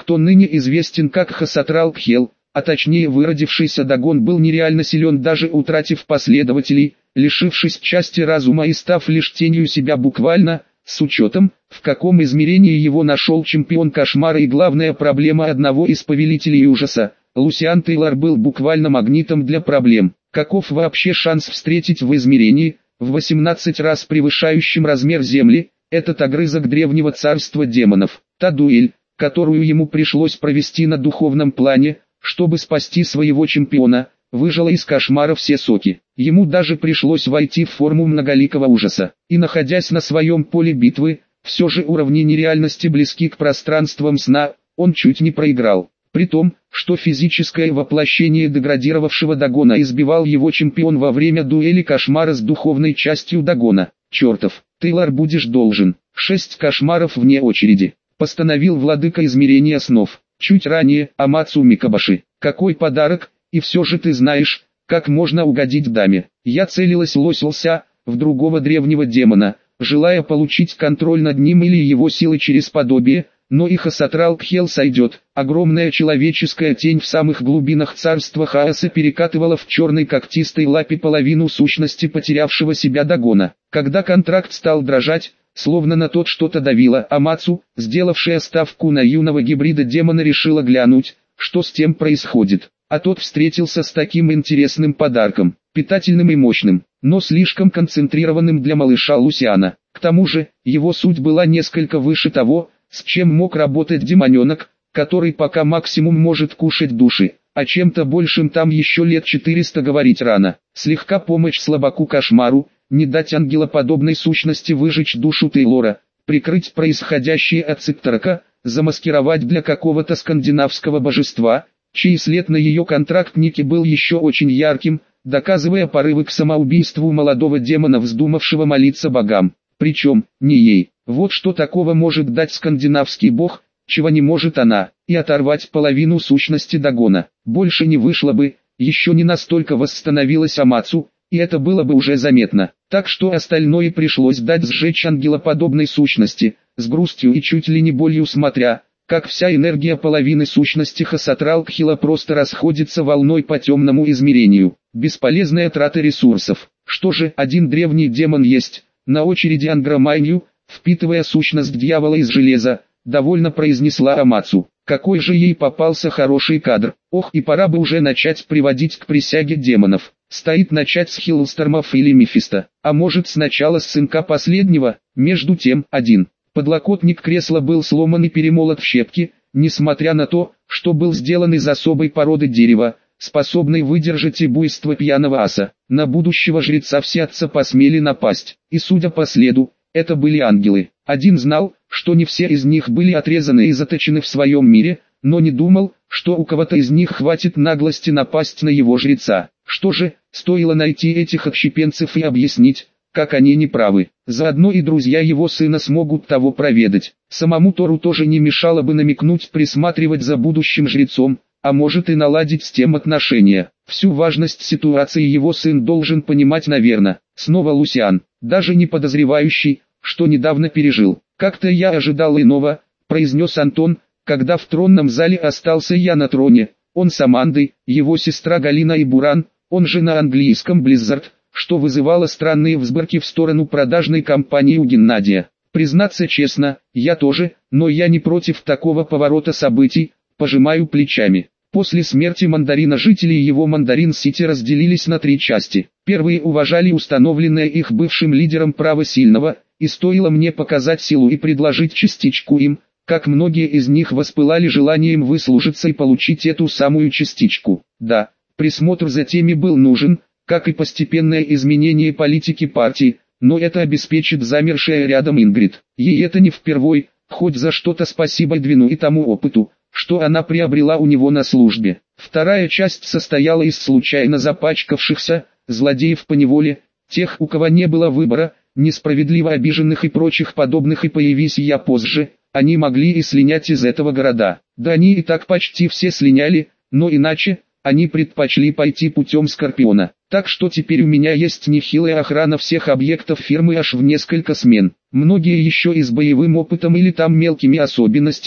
кто ныне известен как Хасатрал Кхел, а точнее выродившийся Дагон, был нереально силен, даже утратив последователей, лишившись части разума и став лишь тенью себя буквально, с учетом, в каком измерении его нашел чемпион кошмара и главная проблема одного из повелителей ужаса. Лусиан Тейлор был буквально магнитом для проблем. Каков вообще шанс встретить в измерении, в восемнадцать раз превышающем размер Земли, этот огрызок древнего царства демонов? Та дуэль, которую ему пришлось провести на духовном плане, чтобы спасти своего чемпиона, выжила из кошмара все соки. Ему даже пришлось войти в форму многоликого ужаса. И находясь на своем поле битвы, все же уровни нереальности близки к пространствам сна, он чуть не проиграл. При том, что физическое воплощение деградировавшего Дагона избивал его чемпион во время дуэли кошмара с духовной частью Дагона. «Чертов, Тейлор, будешь должен. Шесть кошмаров вне очереди», постановил владыка измерения снов. Чуть ранее, Амацу Микабаши. «Какой подарок, и все же ты знаешь, как можно угодить даме». Я целилась лосился в другого древнего демона, желая получить контроль над ним или его силы через подобие, но и Хасатрал Кхел сойдет. Огромная человеческая тень в самых глубинах царства хаоса перекатывала в черной когтистой лапе половину сущности потерявшего себя Дагона. Когда контракт стал дрожать, словно на тот что-то давило, Амацу, сделавшая ставку на юного гибрида демона, решила глянуть, что с тем происходит. А тот встретился с таким интересным подарком, питательным и мощным, но слишком концентрированным для малыша Лусиана. К тому же, его суть была несколько выше того, с чем мог работать демоненок, который пока максимум может кушать души, а чем-то большим там еще лет четыреста говорить рано. Слегка помочь слабаку кошмару, не дать ангелоподобной сущности выжечь душу Тейлора, прикрыть происходящее от Цикторака, замаскировать для какого-то скандинавского божества, чей след на ее контрактнике был еще очень ярким, доказывая порывы к самоубийству молодого демона, вздумавшего молиться богам. Причем, не ей. Вот что такого может дать скандинавский бог, чего не может она, и оторвать половину сущности Дагона. Больше не вышло бы, еще не настолько восстановилась Амацу, и это было бы уже заметно. Так что остальное пришлось дать сжечь ангелоподобной сущности, с грустью и чуть ли не болью смотря, как вся энергия половины сущности Хасатрал Кхела просто расходится волной по темному измерению. Бесполезная трата ресурсов. Что же, один древний демон есть, на очереди Ангромайнью, впитывая сущность дьявола из железа, довольно произнесла Амацу. Какой же ей попался хороший кадр. Ох, и пора бы уже начать приводить к присяге демонов. Стоит начать с Хиллстормов или Мефисто, а может сначала с сынка последнего. Между тем, один подлокотник кресла был сломан и перемолот в щепки, несмотря на то, что был сделан из особой породы дерева, способной выдержать и буйство пьяного аса. На будущего жреца все отца посмели напасть, и судя по следу, это были ангелы. Один знал, что не все из них были отрезаны и заточены в своем мире, но не думал, что у кого-то из них хватит наглости напасть на его жреца. Что же, стоило найти этих отщепенцев и объяснить, как они неправы. Заодно и друзья его сына смогут того проведать. Самому Тору тоже не мешало бы намекнуть, присматривать за будущим жрецом, а может и наладить с тем отношения. Всю важность ситуации его сын должен понимать, наверное. Снова Лусиан, даже не подозревающий, что недавно пережил. «Как-то я ожидал иного», — произнес Антон, когда в тронном зале остался я на троне. Он с Амандой, его сестра Галина и Буран, он же на английском Blizzard, что вызывало странные взборки в сторону продажной компании у Геннадия. Признаться честно, я тоже, но я не против такого поворота событий, пожимаю плечами. После смерти Мандарина жители его Мандарин-Сити разделились на три части. Первые уважали установленное их бывшим лидером право сильного, и стоило мне показать силу и предложить частичку им, как многие из них воспылали желанием выслужиться и получить эту самую частичку. Да, присмотр за теми был нужен, как и постепенное изменение политики партии, но это обеспечит замершая рядом Ингрид. Ей это не впервой, хоть за что-то спасибо Эдвину и тому опыту, что она приобрела у него на службе. Вторая часть состояла из случайно запачкавшихся, злодеев поневоле, тех, у кого не было выбора, несправедливо обиженных и прочих подобных, и появись я позже, они могли и слинять из этого города. Да они и так почти все слиняли, но иначе, они предпочли пойти путем Скорпиона. Так что теперь у меня есть нехилая охрана всех объектов фирмы аж в несколько смен. Многие еще и с боевым опытом или там мелкими особенностями,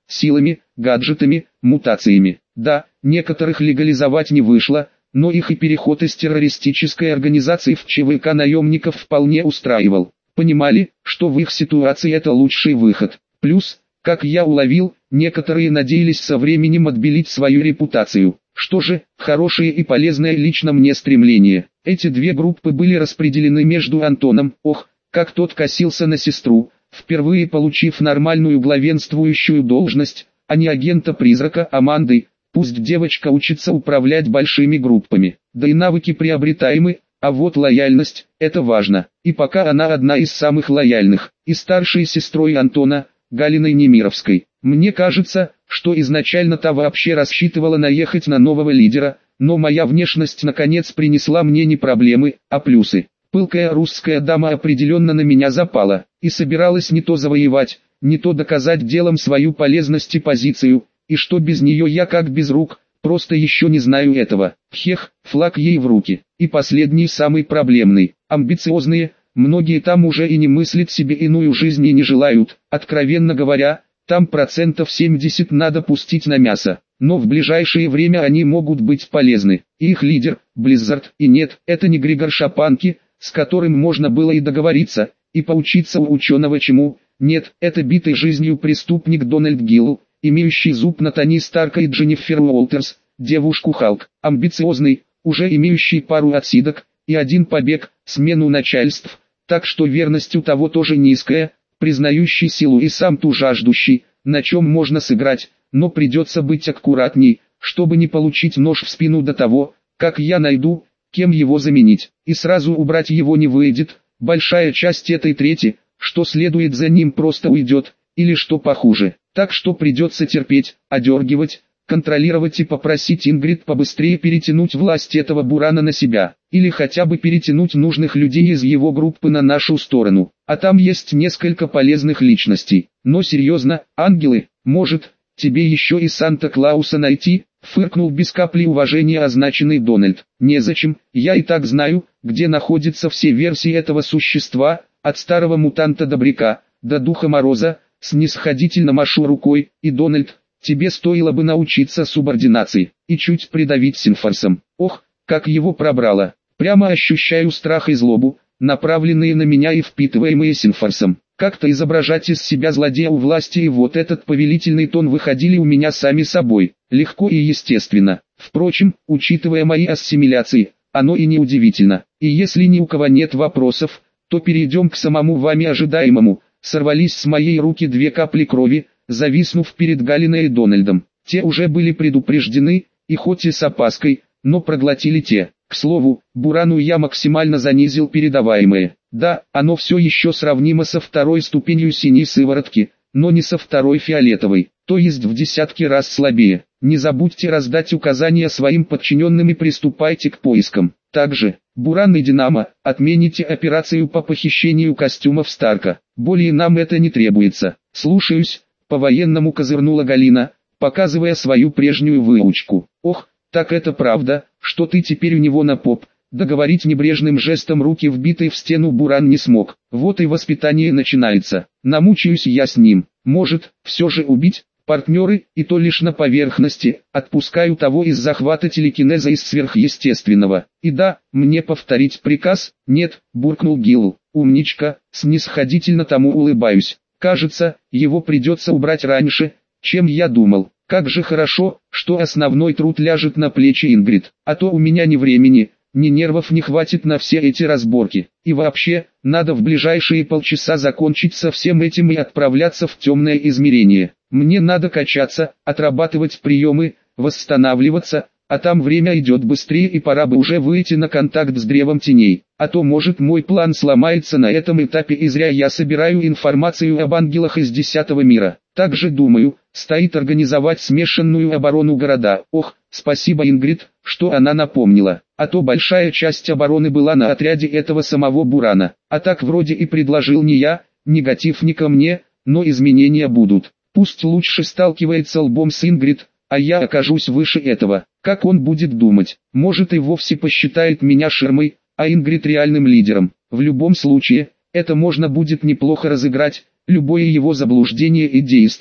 силами, гаджетами, мутациями. Да, некоторых легализовать не вышло, но их и переход из террористической организации в ЧВК наемников вполне устраивал. Понимали, что в их ситуации это лучший выход. Плюс, как я уловил, некоторые надеялись со временем отбелить свою репутацию. Что же, хорошее и полезное лично мне стремление. Эти две группы были распределены между Антоном, ох, как тот косился на сестру, впервые получив нормальную главенствующую должность, а не агента-призрака Аманды. Пусть девочка учится управлять большими группами, да и навыки приобретаемы, а вот лояльность – это важно. И пока она одна из самых лояльных, и старшей сестрой Антона, Галиной Немировской. Мне кажется, что изначально та вообще рассчитывала наехать на нового лидера, но моя внешность наконец принесла мне не проблемы, а плюсы. Пылкая русская дама определенно на меня запала, и собиралась не то завоевать, не то доказать делом свою полезность и позицию, и что без нее я как без рук, просто еще не знаю этого. Хех, флаг ей в руки. И последний самый проблемный, амбициозные, многие там уже и не мыслят себе иную жизнь и не желают, откровенно говоря, там процентов семьдесят надо пустить на мясо. Но в ближайшее время они могут быть полезны. И их лидер, Blizzard, и нет, это не Григор Шапанки, с которым можно было и договориться, и поучиться у ученого чему, нет, это битый жизнью преступник Дональд Гилл, имеющий зуб на Тони Старка и Дженнифер Уолтерс, девушку Халк, амбициозный, уже имеющий пару отсидок, и один побег, смену начальств, так что верность у того тоже низкая, признающий силу и сам ту жаждущий, на чем можно сыграть, но придется быть аккуратней, чтобы не получить нож в спину до того, как я найду, кем его заменить, и сразу убрать его не выйдет, большая часть этой трети, что следует за ним просто уйдет, или что похуже, так что придется терпеть, одергивать, контролировать и попросить Ингрид побыстрее перетянуть власть этого бурана на себя, или хотя бы перетянуть нужных людей из его группы на нашу сторону, а там есть несколько полезных личностей, но серьезно, ангелы, может, тебе еще и Санта-Клауса найти, фыркнул без капли уважения означенный Дональд, незачем, я и так знаю, где находятся все версии этого существа, от старого мутанта-добряка, до Духа Мороза, снисходительно машу рукой, и Дональд, тебе стоило бы научиться субординации, и чуть придавить Синфорсом. Ох, как его пробрало, прямо ощущаю страх и злобу, направленные на меня и впитываемые Синфорсом. Как-то изображать из себя злодея у власти и вот этот повелительный тон выходили у меня сами собой, легко и естественно. Впрочем, учитывая мои ассимиляции, оно и не удивительно. И если ни у кого нет вопросов, то перейдем к самому вами ожидаемому. Сорвались с моей руки две капли крови, зависнув перед Галиной и Дональдом. Те уже были предупреждены, и хоть и с опаской, но проглотили те. К слову, Бурану я максимально занизил передаваемое. Да, оно все еще сравнимо со второй ступенью синей сыворотки, но не со второй фиолетовой, то есть в десятки раз слабее. Не забудьте раздать указания своим подчиненным и приступайте к поискам. Также, Буран и Динамо, отмените операцию по похищению костюмов Старка. Более нам это не требуется. Слушаюсь, по-военному козырнула Галина, показывая свою прежнюю выучку. Ох, так это правда, что ты теперь у него на поп. Договорить небрежным жестом руки вбитые в стену Буран не смог. Вот и воспитание начинается. Намучаюсь я с ним. Может, все же убить? Партнеры, и то лишь на поверхности, отпускаю того из захвата телекинеза из сверхъестественного. И да, мне повторить приказ? Нет, буркнул Гилл. Умничка, снисходительно тому улыбаюсь. Кажется, его придется убрать раньше, чем я думал. Как же хорошо, что основной труд ляжет на плечи Ингрид, а то у меня ни времени, ни нервов не хватит на все эти разборки. И вообще, надо в ближайшие полчаса закончить со всем этим и отправляться в темное измерение. Мне надо качаться, отрабатывать приемы, восстанавливаться, а там время идет быстрее и пора бы уже выйти на контакт с древом теней. А то может мой план сломается на этом этапе и зря я собираю информацию об ангелах из десятого мира. Также думаю, стоит организовать смешанную оборону города. Ох, спасибо Ингрид, что она напомнила. А то большая часть обороны была на отряде этого самого Бурана. А так вроде и предложил не я, негатив не ко мне, но изменения будут. Пусть лучше сталкивается лбом с Ингрид, а я окажусь выше этого. Как он будет думать? Может и вовсе посчитает меня ширмой, а Ингрид реальным лидером. В любом случае, это можно будет неплохо разыграть, любое его заблуждение и действие.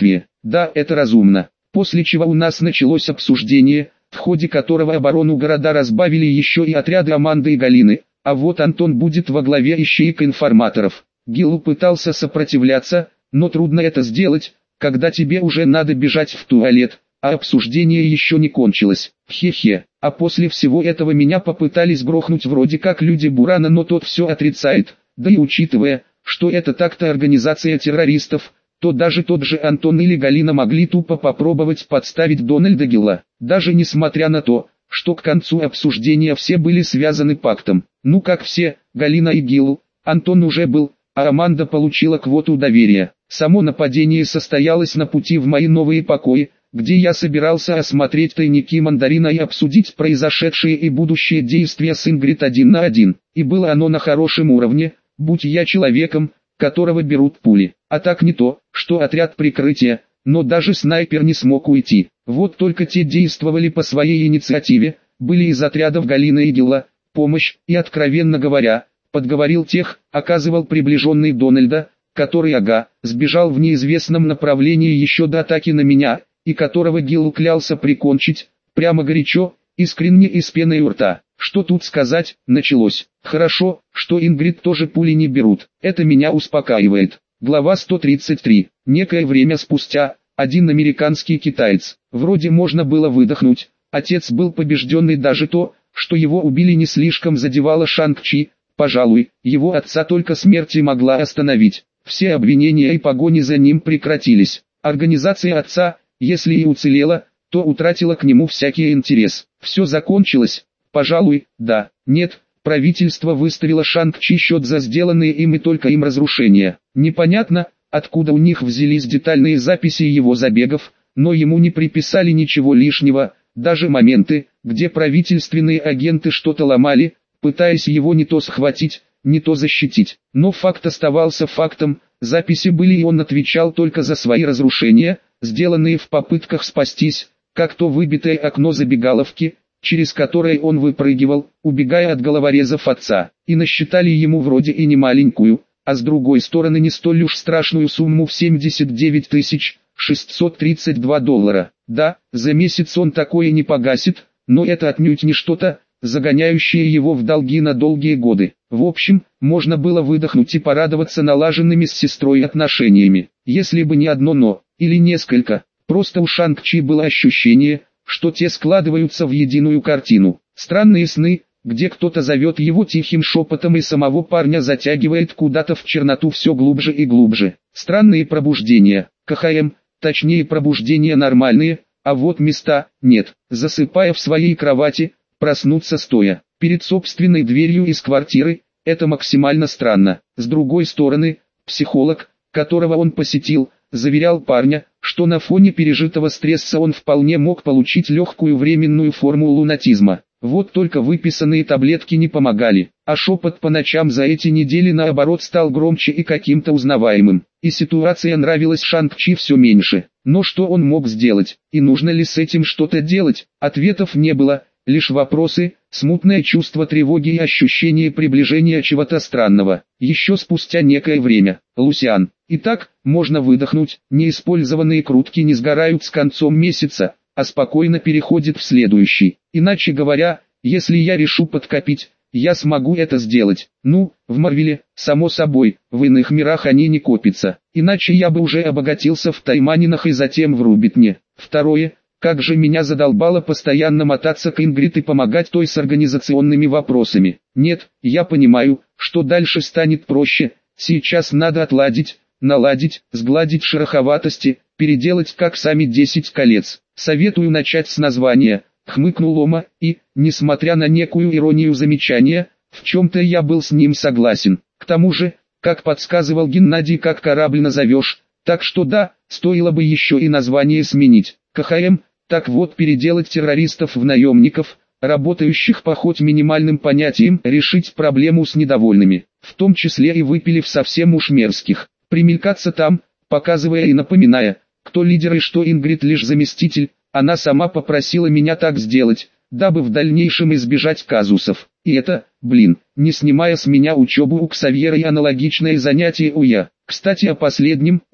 Да, это разумно. После чего у нас началось обсуждение, в ходе которого оборону города разбавили еще и отряды Аманды и Галины, а вот Антон будет во главе ищеек информаторов. Гилл пытался сопротивляться, но трудно это сделать, когда тебе уже надо бежать в туалет, а обсуждение еще не кончилось. Хе-хе, а после всего этого меня попытались грохнуть вроде как люди Бурана, но тот все отрицает, да и учитывая, что это так-то организация террористов, то даже тот же Антон или Галина могли тупо попробовать подставить Дональда Гилла, даже несмотря на то, что к концу обсуждения все были связаны пактом. Ну как все, Галина и Гилл, Антон уже был, а Аманда получила квоту доверия. Само нападение состоялось на пути в мои новые покои, где я собирался осмотреть тайники Мандарина и обсудить произошедшие и будущие действия с Ингрид один на один. И было оно на хорошем уровне, будь я человеком, которого берут пули. А так не то, что отряд прикрытия, но даже снайпер не смог уйти. Вот только те действовали по своей инициативе, были из отрядов Галины и Гилла, помощь, и откровенно говоря, подговорил тех, оказывал приближенный Дональда, который ага, сбежал в неизвестном направлении еще до атаки на меня, и которого Гилл клялся прикончить, прямо горячо, искренне и с пеной у рта. Что тут сказать, началось. Хорошо, что Ингрид тоже пули не берут, это меня успокаивает. Глава сто тридцать три. Некое время спустя, один американский китаец, вроде можно было выдохнуть, отец был побежденный, даже то, что его убили, не слишком задевало Шанг-Чи, пожалуй, его отца только смерть и могла остановить. Все обвинения и погони за ним прекратились. Организация отца, если и уцелела, то утратила к нему всякий интерес. Все закончилось? Пожалуй, да. Нет, правительство выставило Шанг-Чи счет за сделанные им и только им разрушения. Непонятно, откуда у них взялись детальные записи его забегов, но ему не приписали ничего лишнего, даже моменты, где правительственные агенты что-то ломали, пытаясь его не то схватить, не то защитить. Но факт оставался фактом, записи были, и он отвечал только за свои разрушения, сделанные в попытках спастись, как то выбитое окно забегаловки, через которое он выпрыгивал, убегая от головорезов отца. И насчитали ему вроде и не маленькую, а с другой стороны не столь уж страшную сумму в семьдесят девять тысяч шестьсот тридцать два доллара. Да, за месяц он такое не погасит, но это отнюдь не что-то, загоняющее его в долги на долгие годы. В общем, можно было выдохнуть и порадоваться налаженными с сестрой отношениями. Если бы не одно «но», или несколько, просто у Шанг-Чи было ощущение, что те складываются в единую картину. Странные сны, где кто-то зовет его тихим шепотом и самого парня затягивает куда-то в черноту все глубже и глубже. Странные пробуждения, КХМ, точнее пробуждения нормальные, а вот места нет. Засыпая в своей кровати, проснуться стоя перед собственной дверью из квартиры, это максимально странно. С другой стороны, психолог, которого он посетил, заверял парня, что на фоне пережитого стресса он вполне мог получить легкую временную форму лунатизма. Вот только выписанные таблетки не помогали, а шепот по ночам за эти недели наоборот стал громче и каким-то узнаваемым. И ситуация нравилась Шанг-Чи все меньше. Но что он мог сделать, и нужно ли с этим что-то делать? Ответов не было, лишь вопросы, смутное чувство тревоги и ощущение приближения чего-то странного. Еще спустя некое время, Лусиан. Итак, можно выдохнуть, неиспользованные крутки не сгорают с концом месяца, а спокойно переходит в следующий. Иначе говоря, если я решу подкопить, я смогу это сделать. Ну, в Марвеле, само собой, в иных мирах они не копятся. Иначе я бы уже обогатился в Тайманинах и затем в Рубитне. Второе, как же меня задолбало постоянно мотаться к Ингрид и помогать той с организационными вопросами. Нет, я понимаю, что дальше станет проще, сейчас надо отладить, наладить, сгладить шероховатости, переделать как сами десять колец. Советую начать с названия, хмыкнул Ома, и, несмотря на некую иронию замечания, в чем-то я был с ним согласен. К тому же, как подсказывал Геннадий, как корабль назовешь, так что да, стоило бы еще и название сменить. КХМ, так вот, переделать террористов в наемников, работающих по хоть минимальным понятиям, решить проблему с недовольными, в том числе и выпилив совсем уж мерзких, примелькаться там, показывая и напоминая, кто лидер и что Ингрид лишь заместитель. Она сама попросила меня так сделать, дабы в дальнейшем избежать казусов. И это, блин, не снимая с меня учебу у Ксавьера и аналогичные занятия у Я. Кстати, о последнем, ох,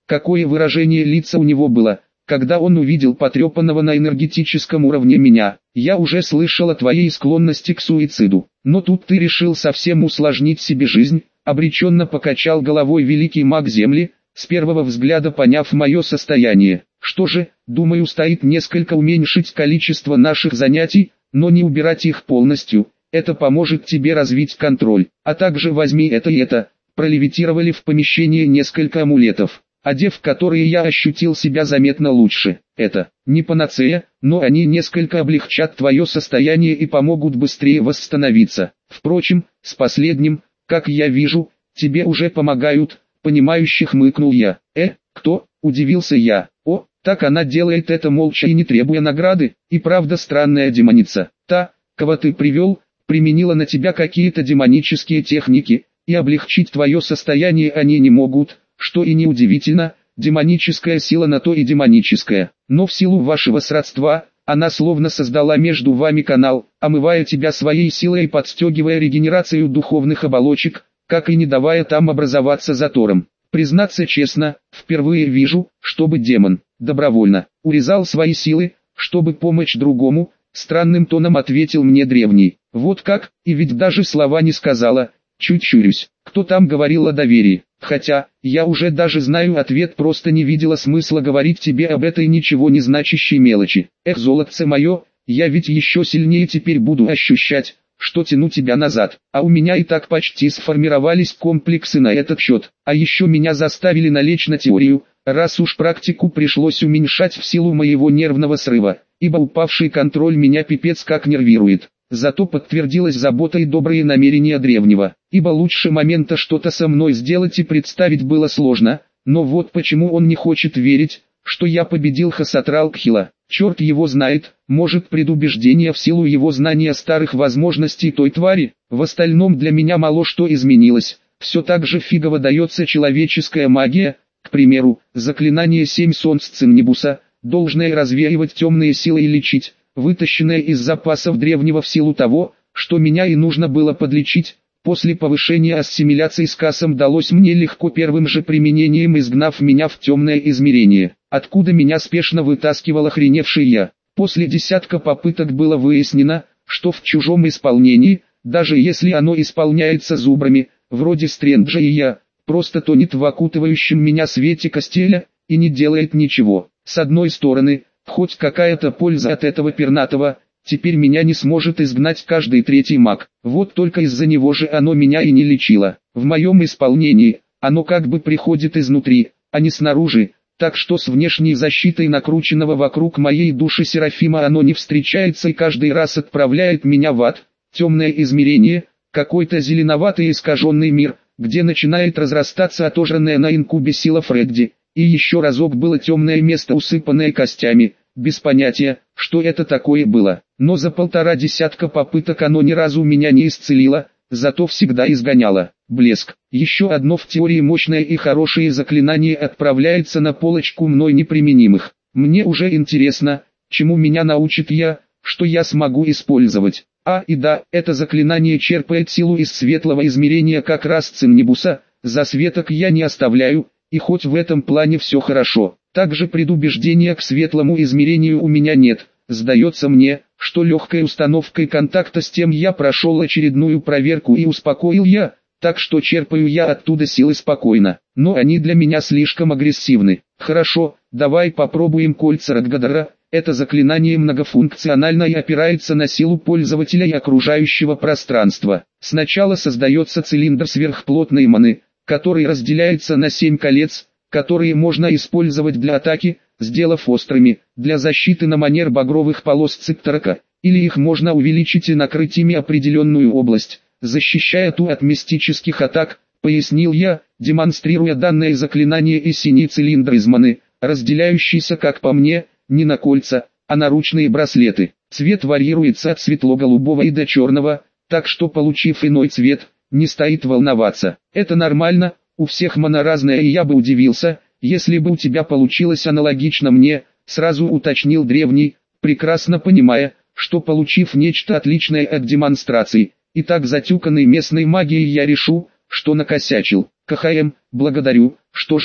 какое выражение лица у него было, когда он увидел потрепанного на энергетическом уровне меня. Я уже слышал о твоей склонности к суициду, но тут ты решил совсем усложнить себе жизнь, обреченно покачал головой великий маг Земли, с первого взгляда поняв мое состояние. Что же, думаю, стоит несколько уменьшить количество наших занятий, но не убирать их полностью, это поможет тебе развить контроль, а также возьми это и это. Пролевитировали в помещении несколько амулетов, одев которые я ощутил себя заметно лучше. Это не панацея, но они несколько облегчат твое состояние и помогут быстрее восстановиться. Впрочем, с последним, как я вижу, тебе уже помогают, понимающе хмыкнул я. Э, кто? Удивился я. О, так она делает это молча и не требуя награды, и правда странная демоница. Та, кого ты привел, применила на тебя какие-то демонические техники, и облегчить твое состояние они не могут, что и неудивительно, демоническая сила на то и демоническая. Но в силу вашего сродства, она словно создала между вами канал, омывая тебя своей силой и подстегивая регенерацию духовных оболочек, как и не давая там образоваться затором. Признаться честно, впервые вижу, чтобы демон, добровольно, урезал свои силы, чтобы помочь другому, странным тоном ответил мне древний. Вот как, и ведь даже слова не сказала, чуть чурюсь, кто там говорил о доверии, хотя, я уже даже знаю ответ, просто не видела смысла говорить тебе об этой ничего не значащей мелочи. Эх, золотце мое, я ведь еще сильнее теперь буду ощущать, что тяну тебя назад, а у меня и так почти сформировались комплексы на этот счет, а еще меня заставили налечь на теорию, раз уж практику пришлось уменьшать в силу моего нервного срыва, ибо упавший контроль меня пипец как нервирует. Зато подтвердилась забота и добрые намерения древнего, ибо лучше момента что-то со мной сделать и представить было сложно, но вот почему он не хочет верить, что я победил Хасатрал-Кхила. Черт его знает, может предубеждение в силу его знания старых возможностей той твари, в остальном для меня мало что изменилось, все так же фигово дается человеческая магия, к примеру, заклинание семь солнц Циннибуса, должное развеивать темные силы и лечить, вытащенное из запасов древнего в силу того, что меня и нужно было подлечить. После повышения ассимиляции с кассом далось мне легко первым же применением, изгнав меня в темное измерение, откуда меня спешно вытаскивал охреневший я. После десятка попыток было выяснено, что в чужом исполнении, даже если оно исполняется зубрами, вроде Стрэнджа и я, просто тонет в окутывающем меня свете костеля, и не делает ничего. С одной стороны, хоть какая-то польза от этого пернатого, теперь меня не сможет изгнать каждый третий маг. Вот только из-за него же оно меня и не лечило. В моем исполнении, оно как бы приходит изнутри, а не снаружи, так что с внешней защитой накрученного вокруг моей души Серафима оно не встречается и каждый раз отправляет меня в ад, темное измерение, какой-то зеленоватый искаженный мир, где начинает разрастаться отожранная на инкубе сила Фредди, и еще разок было темное место, усыпанное костями, без понятия, что это такое было. Но за полтора десятка попыток оно ни разу меня не исцелило, зато всегда изгоняло. Блеск. Еще одно в теории мощное и хорошее заклинание отправляется на полочку мной неприменимых. Мне уже интересно, чему меня научит я, что я смогу использовать. А, и да, это заклинание черпает силу из светлого измерения как раз Циннибуса, засветок я не оставляю, и хоть в этом плане все хорошо, также предубеждения к светлому измерению у меня нет. Сдается мне, что легкой установкой контакта с тем я прошел очередную проверку и успокоил я, так что черпаю я оттуда силы спокойно, но они для меня слишком агрессивны. Хорошо, давай попробуем кольца Радгадара. Это заклинание многофункционально и опирается на силу пользователя и окружающего пространства. Сначала создается цилиндр сверхплотной маны, который разделяется на семь колец, которые можно использовать для атаки, сделав острыми, для защиты на манер багровых полос Цикторака, или их можно увеличить и накрыть ими определенную область, защищая ту от мистических атак, пояснил я, демонстрируя данное заклинание и синий цилиндр из маны, разделяющийся, как по мне, не на кольца, а на ручные браслеты. Цвет варьируется от светло-голубого и до черного, так что, получив иной цвет, не стоит волноваться. Это нормально, у всех мана разная, и я бы удивился, если бы у тебя получилось аналогично мне, сразу уточнил древний, прекрасно понимая, что получив нечто отличное от демонстраций, и так затюканной местной магией я решу, что накосячил. КХМ, благодарю, что же,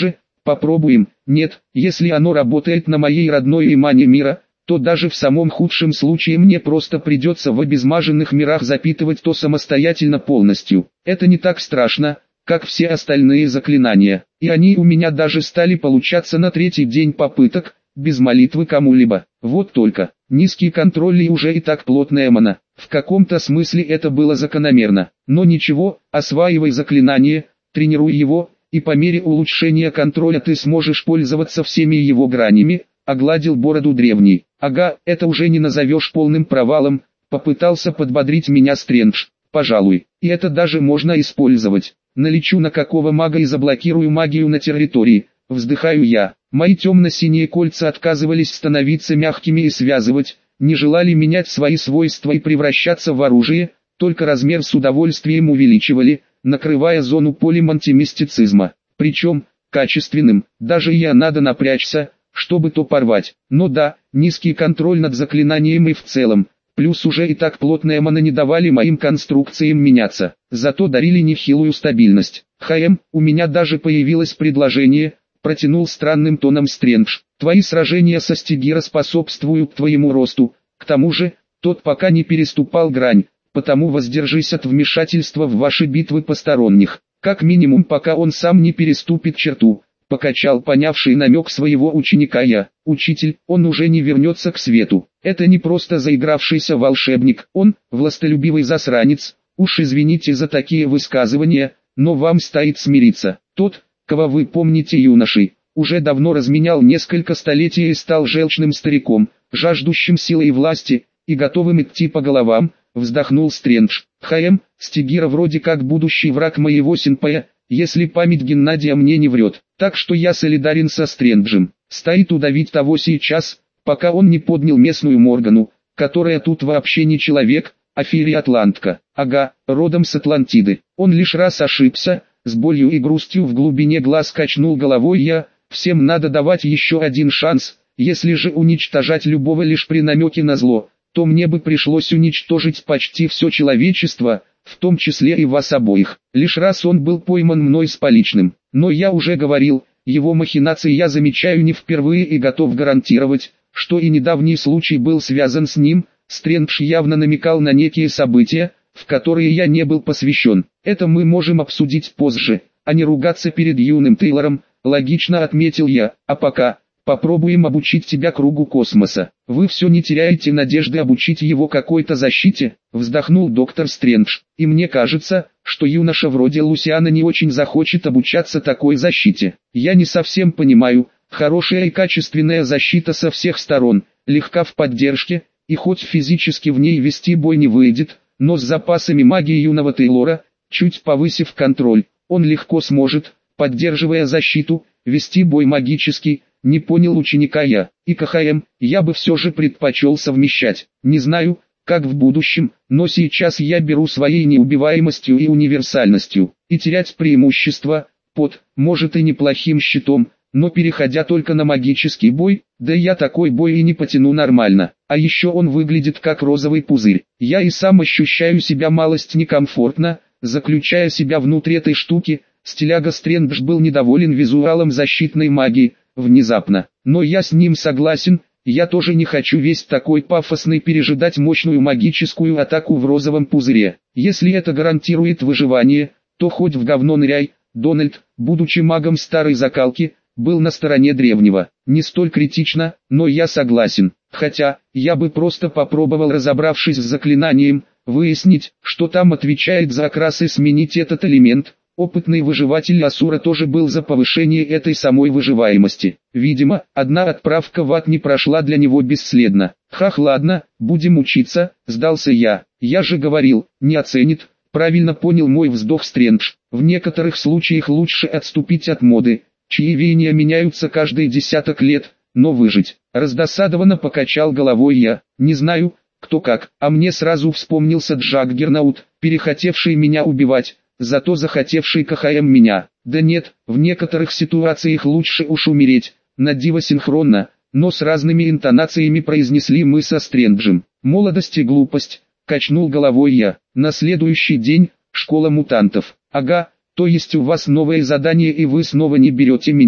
Попробуем. Нет, если оно работает на моей родной Имане мира, то даже в самом худшем случае мне просто придется в обезмаженных мирах запитывать то самостоятельно полностью. Это не так страшно, как все остальные заклинания, и они у меня даже стали получаться на третий день попыток, без молитвы кому-либо. Вот только, низкий контроль и уже и так плотная мана. В каком-то смысле это было закономерно. Но ничего, осваивай заклинание, тренируй его, и по мере улучшения контроля ты сможешь пользоваться всеми его гранями, огладил бороду древний. Ага, это уже не назовешь полным провалом, попытался подбодрить меня Стрэндж. Пожалуй, и это даже можно использовать. Налечу на какого мага и заблокирую магию на территории, вздыхаю я. Мои темно-синие кольца отказывались становиться мягкими и связывать, не желали менять свои свойства и превращаться в оружие, только размер с удовольствием увеличивали, накрывая зону полем антимистицизма. Причем, качественным, даже я надо напрячься, чтобы то порвать. Но да, низкий контроль над заклинанием и в целом, плюс уже и так плотная мана не давали моим конструкциям меняться, зато дарили нехилую стабильность. «Хм, у меня даже появилось предложение», протянул странным тоном Стрэндж. «Твои сражения со Стигира способствуют твоему росту, к тому же, тот пока не переступал грань, потому воздержись от вмешательства в ваши битвы посторонних, как минимум пока он сам не переступит черту». Покачал понявший намек своего ученика я. «Учитель, он уже не вернется к свету. Это не просто заигравшийся волшебник, он, властолюбивый засранец. Уж извините за такие высказывания, но вам стоит смириться. Тот, кого вы помните юношей, уже давно разменял несколько столетий и стал желчным стариком, жаждущим силы и власти, и готовым идти по головам», вздохнул Стрэндж. «Хм, Стигира вроде как будущий враг моего сенпая, если память Геннадия мне не врет, так что я солидарен со Стрэнджем. Стоит удавить того сейчас, пока он не поднял местную Моргану, которая тут вообще не человек, а фея-атлантка. Ага, родом с Атлантиды. Он лишь раз ошибся». С болью и грустью в глубине глаз качнул головой я. «Всем надо давать еще один шанс, если же уничтожать любого лишь при намеке на зло, то мне бы пришлось уничтожить почти все человечество, в том числе и вас обоих. Лишь раз он был пойман мной с поличным, но я уже говорил, его махинации я замечаю не впервые и готов гарантировать, что и недавний случай был связан с ним». Стрэндж явно намекал на некие события, в которые я не был посвящен. «Это мы можем обсудить позже, а не ругаться перед юным Тейлором», логично отметил я. «А пока, попробуем обучить тебя кругу космоса. Вы все не теряете надежды обучить его какой-то защите?» Вздохнул доктор Стрэндж. «И мне кажется, что юноша вроде Лусиана не очень захочет обучаться такой защите. Я не совсем понимаю, хорошая и качественная защита со всех сторон, легка в поддержке, и хоть физически в ней вести бой не выйдет, но с запасами магии юного Тейлора, чуть повысив контроль, он легко сможет, поддерживая защиту, вести бой магический». Не понял ученика я. «И КХМ, я бы все же предпочел совмещать. Не знаю, как в будущем, но сейчас я беру своей неубиваемостью и универсальностью, и терять преимущество, под, может и неплохим щитом, но переходя только на магический бой, да я такой бой и не потяну нормально. А еще он выглядит как розовый пузырь. Я и сам ощущаю себя малость некомфортно, заключая себя внутри этой штуки». Стиляга Стрэндж был недоволен визуалом защитной магии. Внезапно, но я с ним согласен, я тоже не хочу весь такой пафосный пережидать мощную магическую атаку в розовом пузыре. Если это гарантирует выживание, то хоть в говно ныряй. Дональд, будучи магом старой закалки, был на стороне древнего. Не столь критично, но я согласен. Хотя, я бы просто попробовал, разобравшись с заклинанием, выяснить, что там отвечает за окрас и сменить этот элемент. Опытный выживатель Асура тоже был за повышение этой самой выживаемости. Видимо, одна отправка в ад не прошла для него бесследно. «Хах, ладно, будем учиться», сдался я. «Я же говорил, не оценит», правильно понял мой вздох Стрэндж. «В некоторых случаях лучше отступить от моды, чьи веяния меняются каждые десяток лет, но выжить». Раздосадованно покачал головой я. «Не знаю, кто как, а мне сразу вспомнился Джаггернаут, перехотевший меня убивать, зато захотевший КХМ меня. Да нет, в некоторых ситуациях лучше уж умереть». На диво синхронно, но с разными интонациями произнесли мы со Стрэнджем. «Молодость и глупость», качнул головой я. На следующий день, школа мутантов. «Ага, то есть у вас новое задание и вы снова не берете меня?»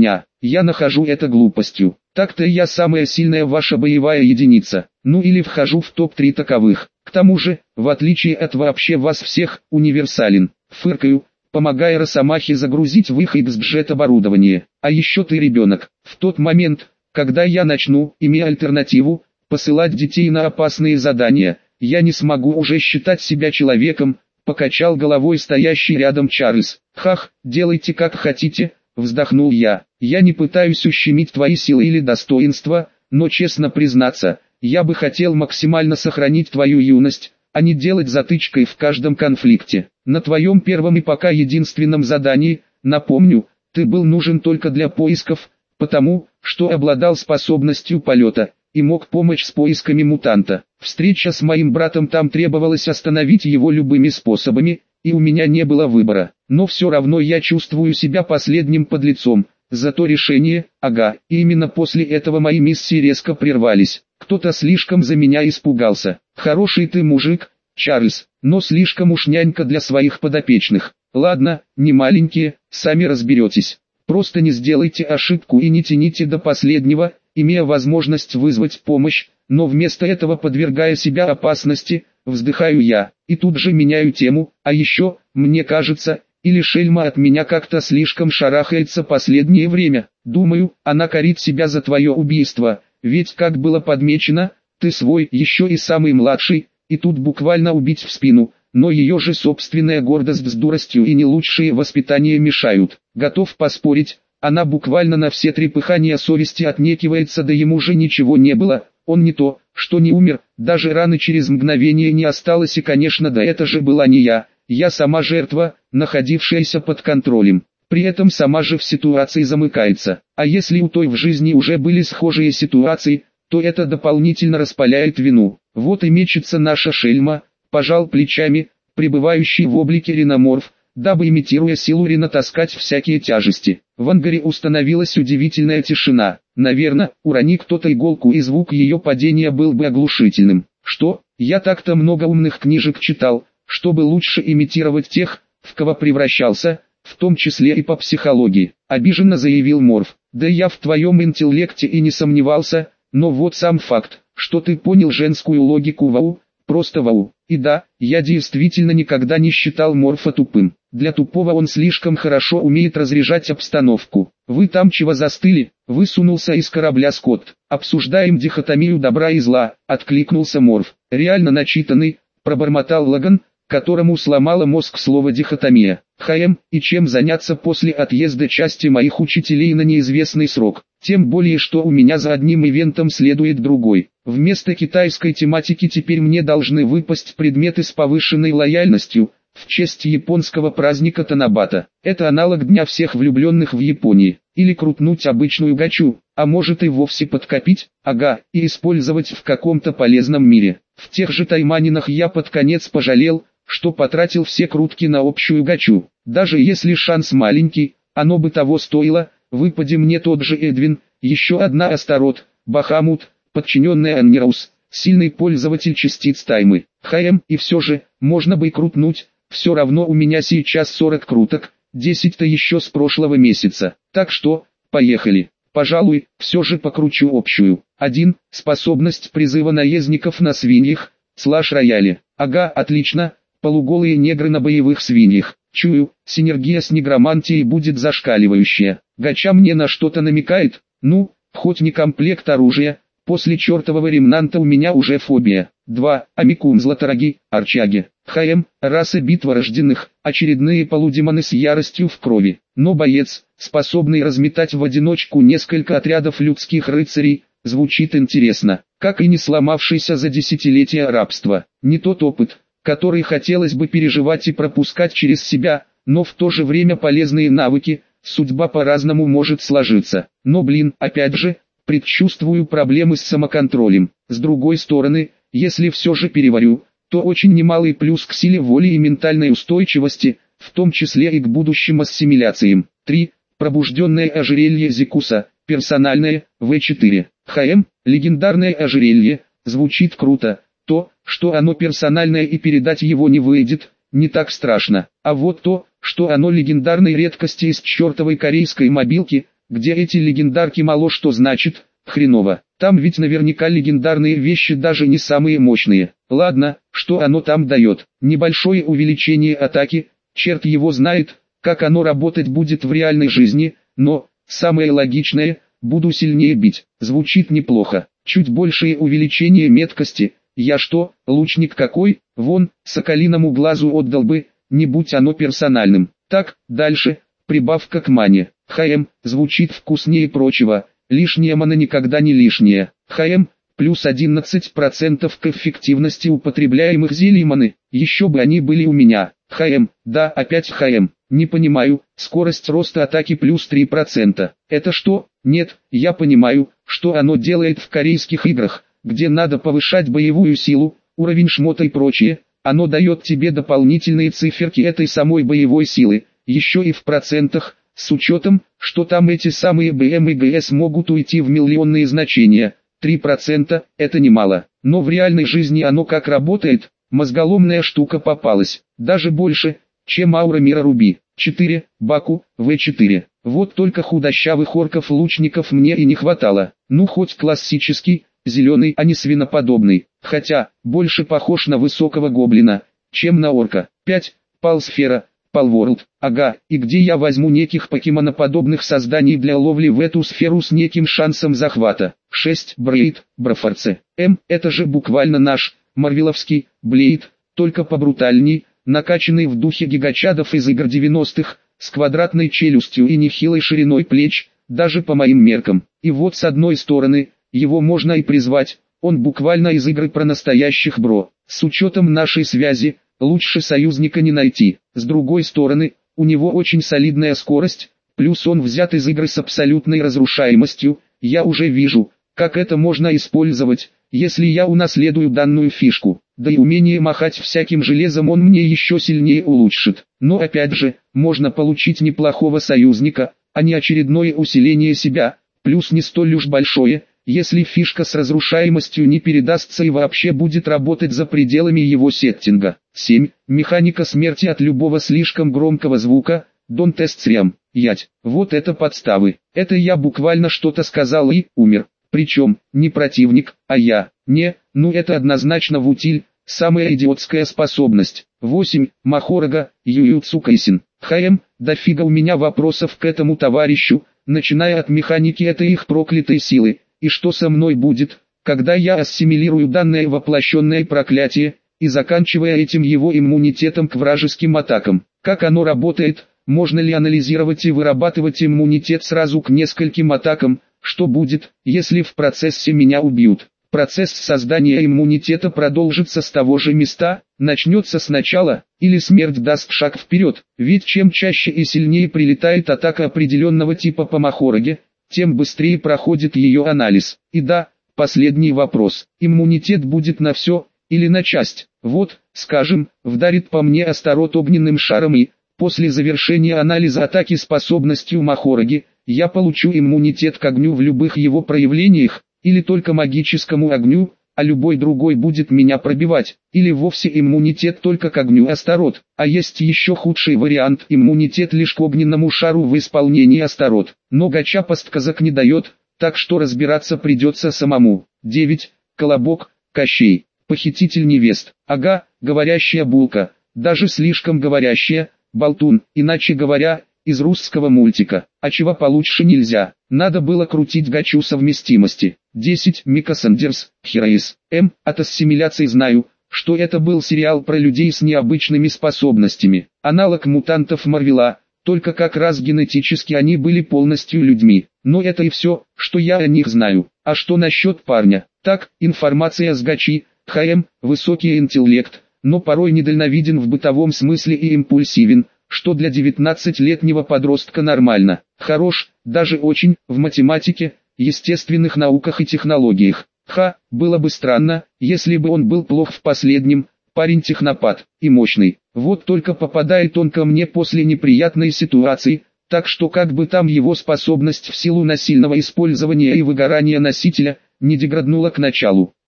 я нахожу это глупостью. Так-то я самая сильная ваша боевая единица, ну или вхожу в топ три таковых. К тому же, в отличие от вообще вас всех, универсален. Фыркаю, помогая Росомахе загрузить в их икс-джет оборудование. А еще ты ребенок. В тот момент, когда я начну, имея альтернативу, посылать детей на опасные задания, я не смогу уже считать себя человеком, покачал головой стоящий рядом Чарльз. Хах, делайте как хотите, вздохнул я. Я не пытаюсь ущемить твои силы или достоинства, но честно признаться, я бы хотел максимально сохранить твою юность, а не делать затычкой в каждом конфликте. На твоем первом и пока единственном задании, напомню, ты был нужен только для поисков, потому, что обладал способностью полета, и мог помочь с поисками мутанта. Встреча с моим братом там требовалось остановить его любыми способами, и у меня не было выбора. Но все равно я чувствую себя последним подлецом. Зато решение, ага, и именно после этого мои миссии резко прервались. Кто-то слишком за меня испугался. Хороший ты мужик, Чарльз, но слишком уж нянька для своих подопечных. Ладно, не маленькие, сами разберетесь. Просто не сделайте ошибку и не тяните до последнего, имея возможность вызвать помощь, но вместо этого подвергая себя опасности, вздыхаю я, и тут же меняю тему, а еще, мне кажется, или Шельма от меня как-то слишком шарахается последнее время. Думаю, она корит себя за твое убийство, ведь как было подмечено, ты свой, еще и самый младший, и тут буквально убить в спину, но ее же собственная гордость с дуростью и не лучшее воспитание мешают. Готов поспорить, она буквально на все трепыхания совести отнекивается, да ему же ничего не было, он не то, что не умер, даже раны через мгновение не осталось, и конечно да это же была не я. Я сама жертва, находившаяся под контролем. При этом сама же в ситуации замыкается. А если у той в жизни уже были схожие ситуации, то это дополнительно распаляет вину. Вот и мечется наша Шельма, пожал плечами, пребывающий в облике риноморф, дабы имитируя силу Рина таскать всякие тяжести. В ангаре установилась удивительная тишина. Наверное, урони кто-то иголку, и звук ее падения был бы оглушительным. Что? Я так-то много умных книжек читал, чтобы лучше имитировать тех, в кого превращался, в том числе и по психологии, обиженно заявил Морф. Да я в твоем интеллекте и не сомневался, но вот сам факт, что ты понял женскую логику, вау, просто вау. И да, я действительно никогда не считал Морфа тупым. Для тупого он слишком хорошо умеет разряжать обстановку. Вы там чего застыли? Высунулся из корабля Скотт. Обсуждаем дихотомию добра и зла, откликнулся Морф. Реально начитанный, пробормотал Лаган, которому сломало мозг слово дихотомия. Хм, и чем заняться после отъезда части моих учителей на неизвестный срок? Тем более, что у меня за одним ивентом следует другой. Вместо китайской тематики теперь мне должны выпасть предметы с повышенной лояльностью, в честь японского праздника Танабата. Это аналог Дня всех влюбленных в Японии. Или крутнуть обычную гачу, а может и вовсе подкопить, ага, и использовать в каком-то полезном мире. В тех же Тайманинах я под конец пожалел, что потратил все крутки на общую гачу. Даже если шанс маленький, оно бы того стоило. Выпади мне тот же Эдвин, еще одна Астарот, Бахамут, подчиненная Аннираус, сильный пользователь частиц таймы. Хм, и все же, можно бы и крутнуть, все равно у меня сейчас сорок круток, десять-то еще с прошлого месяца. Так что, поехали. Пожалуй, все же покручу общую. один. Способность призыва наездников на свиньях, слэш-рояле. Ага, отлично, полуголые негры на боевых свиньях. Чую, синергия с негромантией будет зашкаливающая. Гача мне на что-то намекает? Ну, хоть не комплект оружия, после чертового ремнанта у меня уже фобия. два. Амикум златороги, арчаги. Хм, раса битва рожденных, очередные полудемоны с яростью в крови. Но боец, способный разметать в одиночку несколько отрядов людских рыцарей, звучит интересно, как и не сломавшийся за десятилетия рабства. Не тот опыт, который хотелось бы переживать и пропускать через себя, но в то же время полезные навыки, судьба по-разному может сложиться. Но блин, опять же, предчувствую проблемы с самоконтролем. С другой стороны, если все же переварю, то очень немалый плюс к силе воли и ментальной устойчивости, в том числе и к будущим ассимиляциям. три. Пробужденное ожерелье Зикуса, персональное, вэ четыре. Хм, легендарное ожерелье, звучит круто. То, что оно персональное и передать его не выйдет, не так страшно. А вот то, что оно легендарной редкости из чертовой корейской мобилки, где эти легендарки мало что значит, хреново. Там ведь наверняка легендарные вещи даже не самые мощные. Ладно, что оно там дает? Небольшое увеличение атаки, черт его знает, как оно работать будет в реальной жизни, но, самое логичное, буду сильнее бить. Звучит неплохо. Чуть большее увеличение меткости. Я что, лучник какой? Вон, соколиному глазу отдал бы, не будь оно персональным. Так, дальше, прибавка к мане. ХМ, звучит вкуснее прочего. Лишняя мана никогда не лишняя. ХМ, плюс одиннадцать процентов к эффективности употребляемых зелий маны. Еще бы они были у меня. ХМ, да, опять ХМ. Не понимаю, скорость роста атаки плюс три процента. Это что? Нет, я понимаю, что оно делает в корейских играх, где надо повышать боевую силу, уровень шмота и прочее. Оно дает тебе дополнительные циферки этой самой боевой силы, еще и в процентах, с учетом, что там эти самые БМ и ГС могут уйти в миллионные значения. три процента – это немало, но в реальной жизни оно как работает, мозголомная штука попалась, даже больше, чем аура мира Руби. четыре, Баку, вэ четыре. Вот только худощавых орков-лучников мне и не хватало, ну хоть классический, зеленый, а не свиноподобный, хотя, больше похож на высокого гоблина, чем на орка. пять, Палсфера. Palworld, ага, и где я возьму неких покемоноподобных созданий для ловли в эту сферу с неким шансом захвата? шесть. Брейд, Брафорце. М, это же буквально наш, марвеловский, Блейд, только побрутальней, накачанный в духе гигачадов из игр девяностых, с квадратной челюстью и нехилой шириной плеч, даже по моим меркам. И вот с одной стороны, его можно и призвать, он буквально из игры про настоящих бро. С учетом нашей связи, лучше союзника не найти. С другой стороны, у него очень солидная скорость, плюс он взят из игры с абсолютной разрушаемостью. Я уже вижу, как это можно использовать, если я унаследую данную фишку. Да и умение махать всяким железом он мне еще сильнее улучшит. Но опять же, можно получить неплохого союзника, а не очередное усиление себя, плюс не столь уж большое, если фишка с разрушаемостью не передастся и вообще будет работать за пределами его сеттинга. семь. Механика смерти от любого слишком громкого звука. Don't test them. Ять. Вот это подставы. Это я буквально что-то сказал и умер. Причем, не противник, а я. Не, ну это однозначно в утиль, самая идиотская способность. восемь. Махорага, Ююцу Кайсен. ХМ, дофига у меня вопросов к этому товарищу, начиная от механики этой их проклятой силы. И что со мной будет, когда я ассимилирую данное воплощенное проклятие, и заканчивая этим его иммунитетом к вражеским атакам? Как оно работает, можно ли анализировать и вырабатывать иммунитет сразу к нескольким атакам? Что будет, если в процессе меня убьют? Процесс создания иммунитета продолжится с того же места, начнется сначала, или смерть даст шаг вперед? Ведь чем чаще и сильнее прилетает атака определенного типа по Махороге, тем быстрее проходит ее анализ. И да, последний вопрос. Иммунитет будет на все, или на часть? Вот, скажем, вдарит по мне Астарот огненным шаром и, после завершения анализа атаки способностью Махороги, я получу иммунитет к огню в любых его проявлениях, или только магическому огню, а любой другой будет меня пробивать, или вовсе иммунитет только к огню Астарот. А есть еще худший вариант, иммунитет лишь к огненному шару в исполнении Астарот. Но гача подсказок не дает, так что разбираться придется самому. девять. Колобок, Кощей, похититель невест. Ага, говорящая булка, даже слишком говорящая, болтун, иначе говоря, из русского мультика. А чего получше нельзя, надо было крутить гачу совместимости. десять. Мика Сандерс, Хероис. М, от ассимиляции знаю, что это был сериал про людей с необычными способностями. Аналог мутантов Марвела, только как раз генетически они были полностью людьми. Но это и все, что я о них знаю. А что насчет парня? Так, информация с гачи. ХМ, высокий интеллект, но порой недальновиден в бытовом смысле и импульсивен, что для девятнадцатилетнего подростка нормально. Хорош, даже очень, в математике, естественных науках и технологиях. Ха, было бы странно, если бы он был плох в последнем. Парень технопат, и мощный. Вот только попадает он ко мне после неприятной ситуации, так что как бы там его способность в силу насильного использования и выгорания носителя, не деграднула к началу.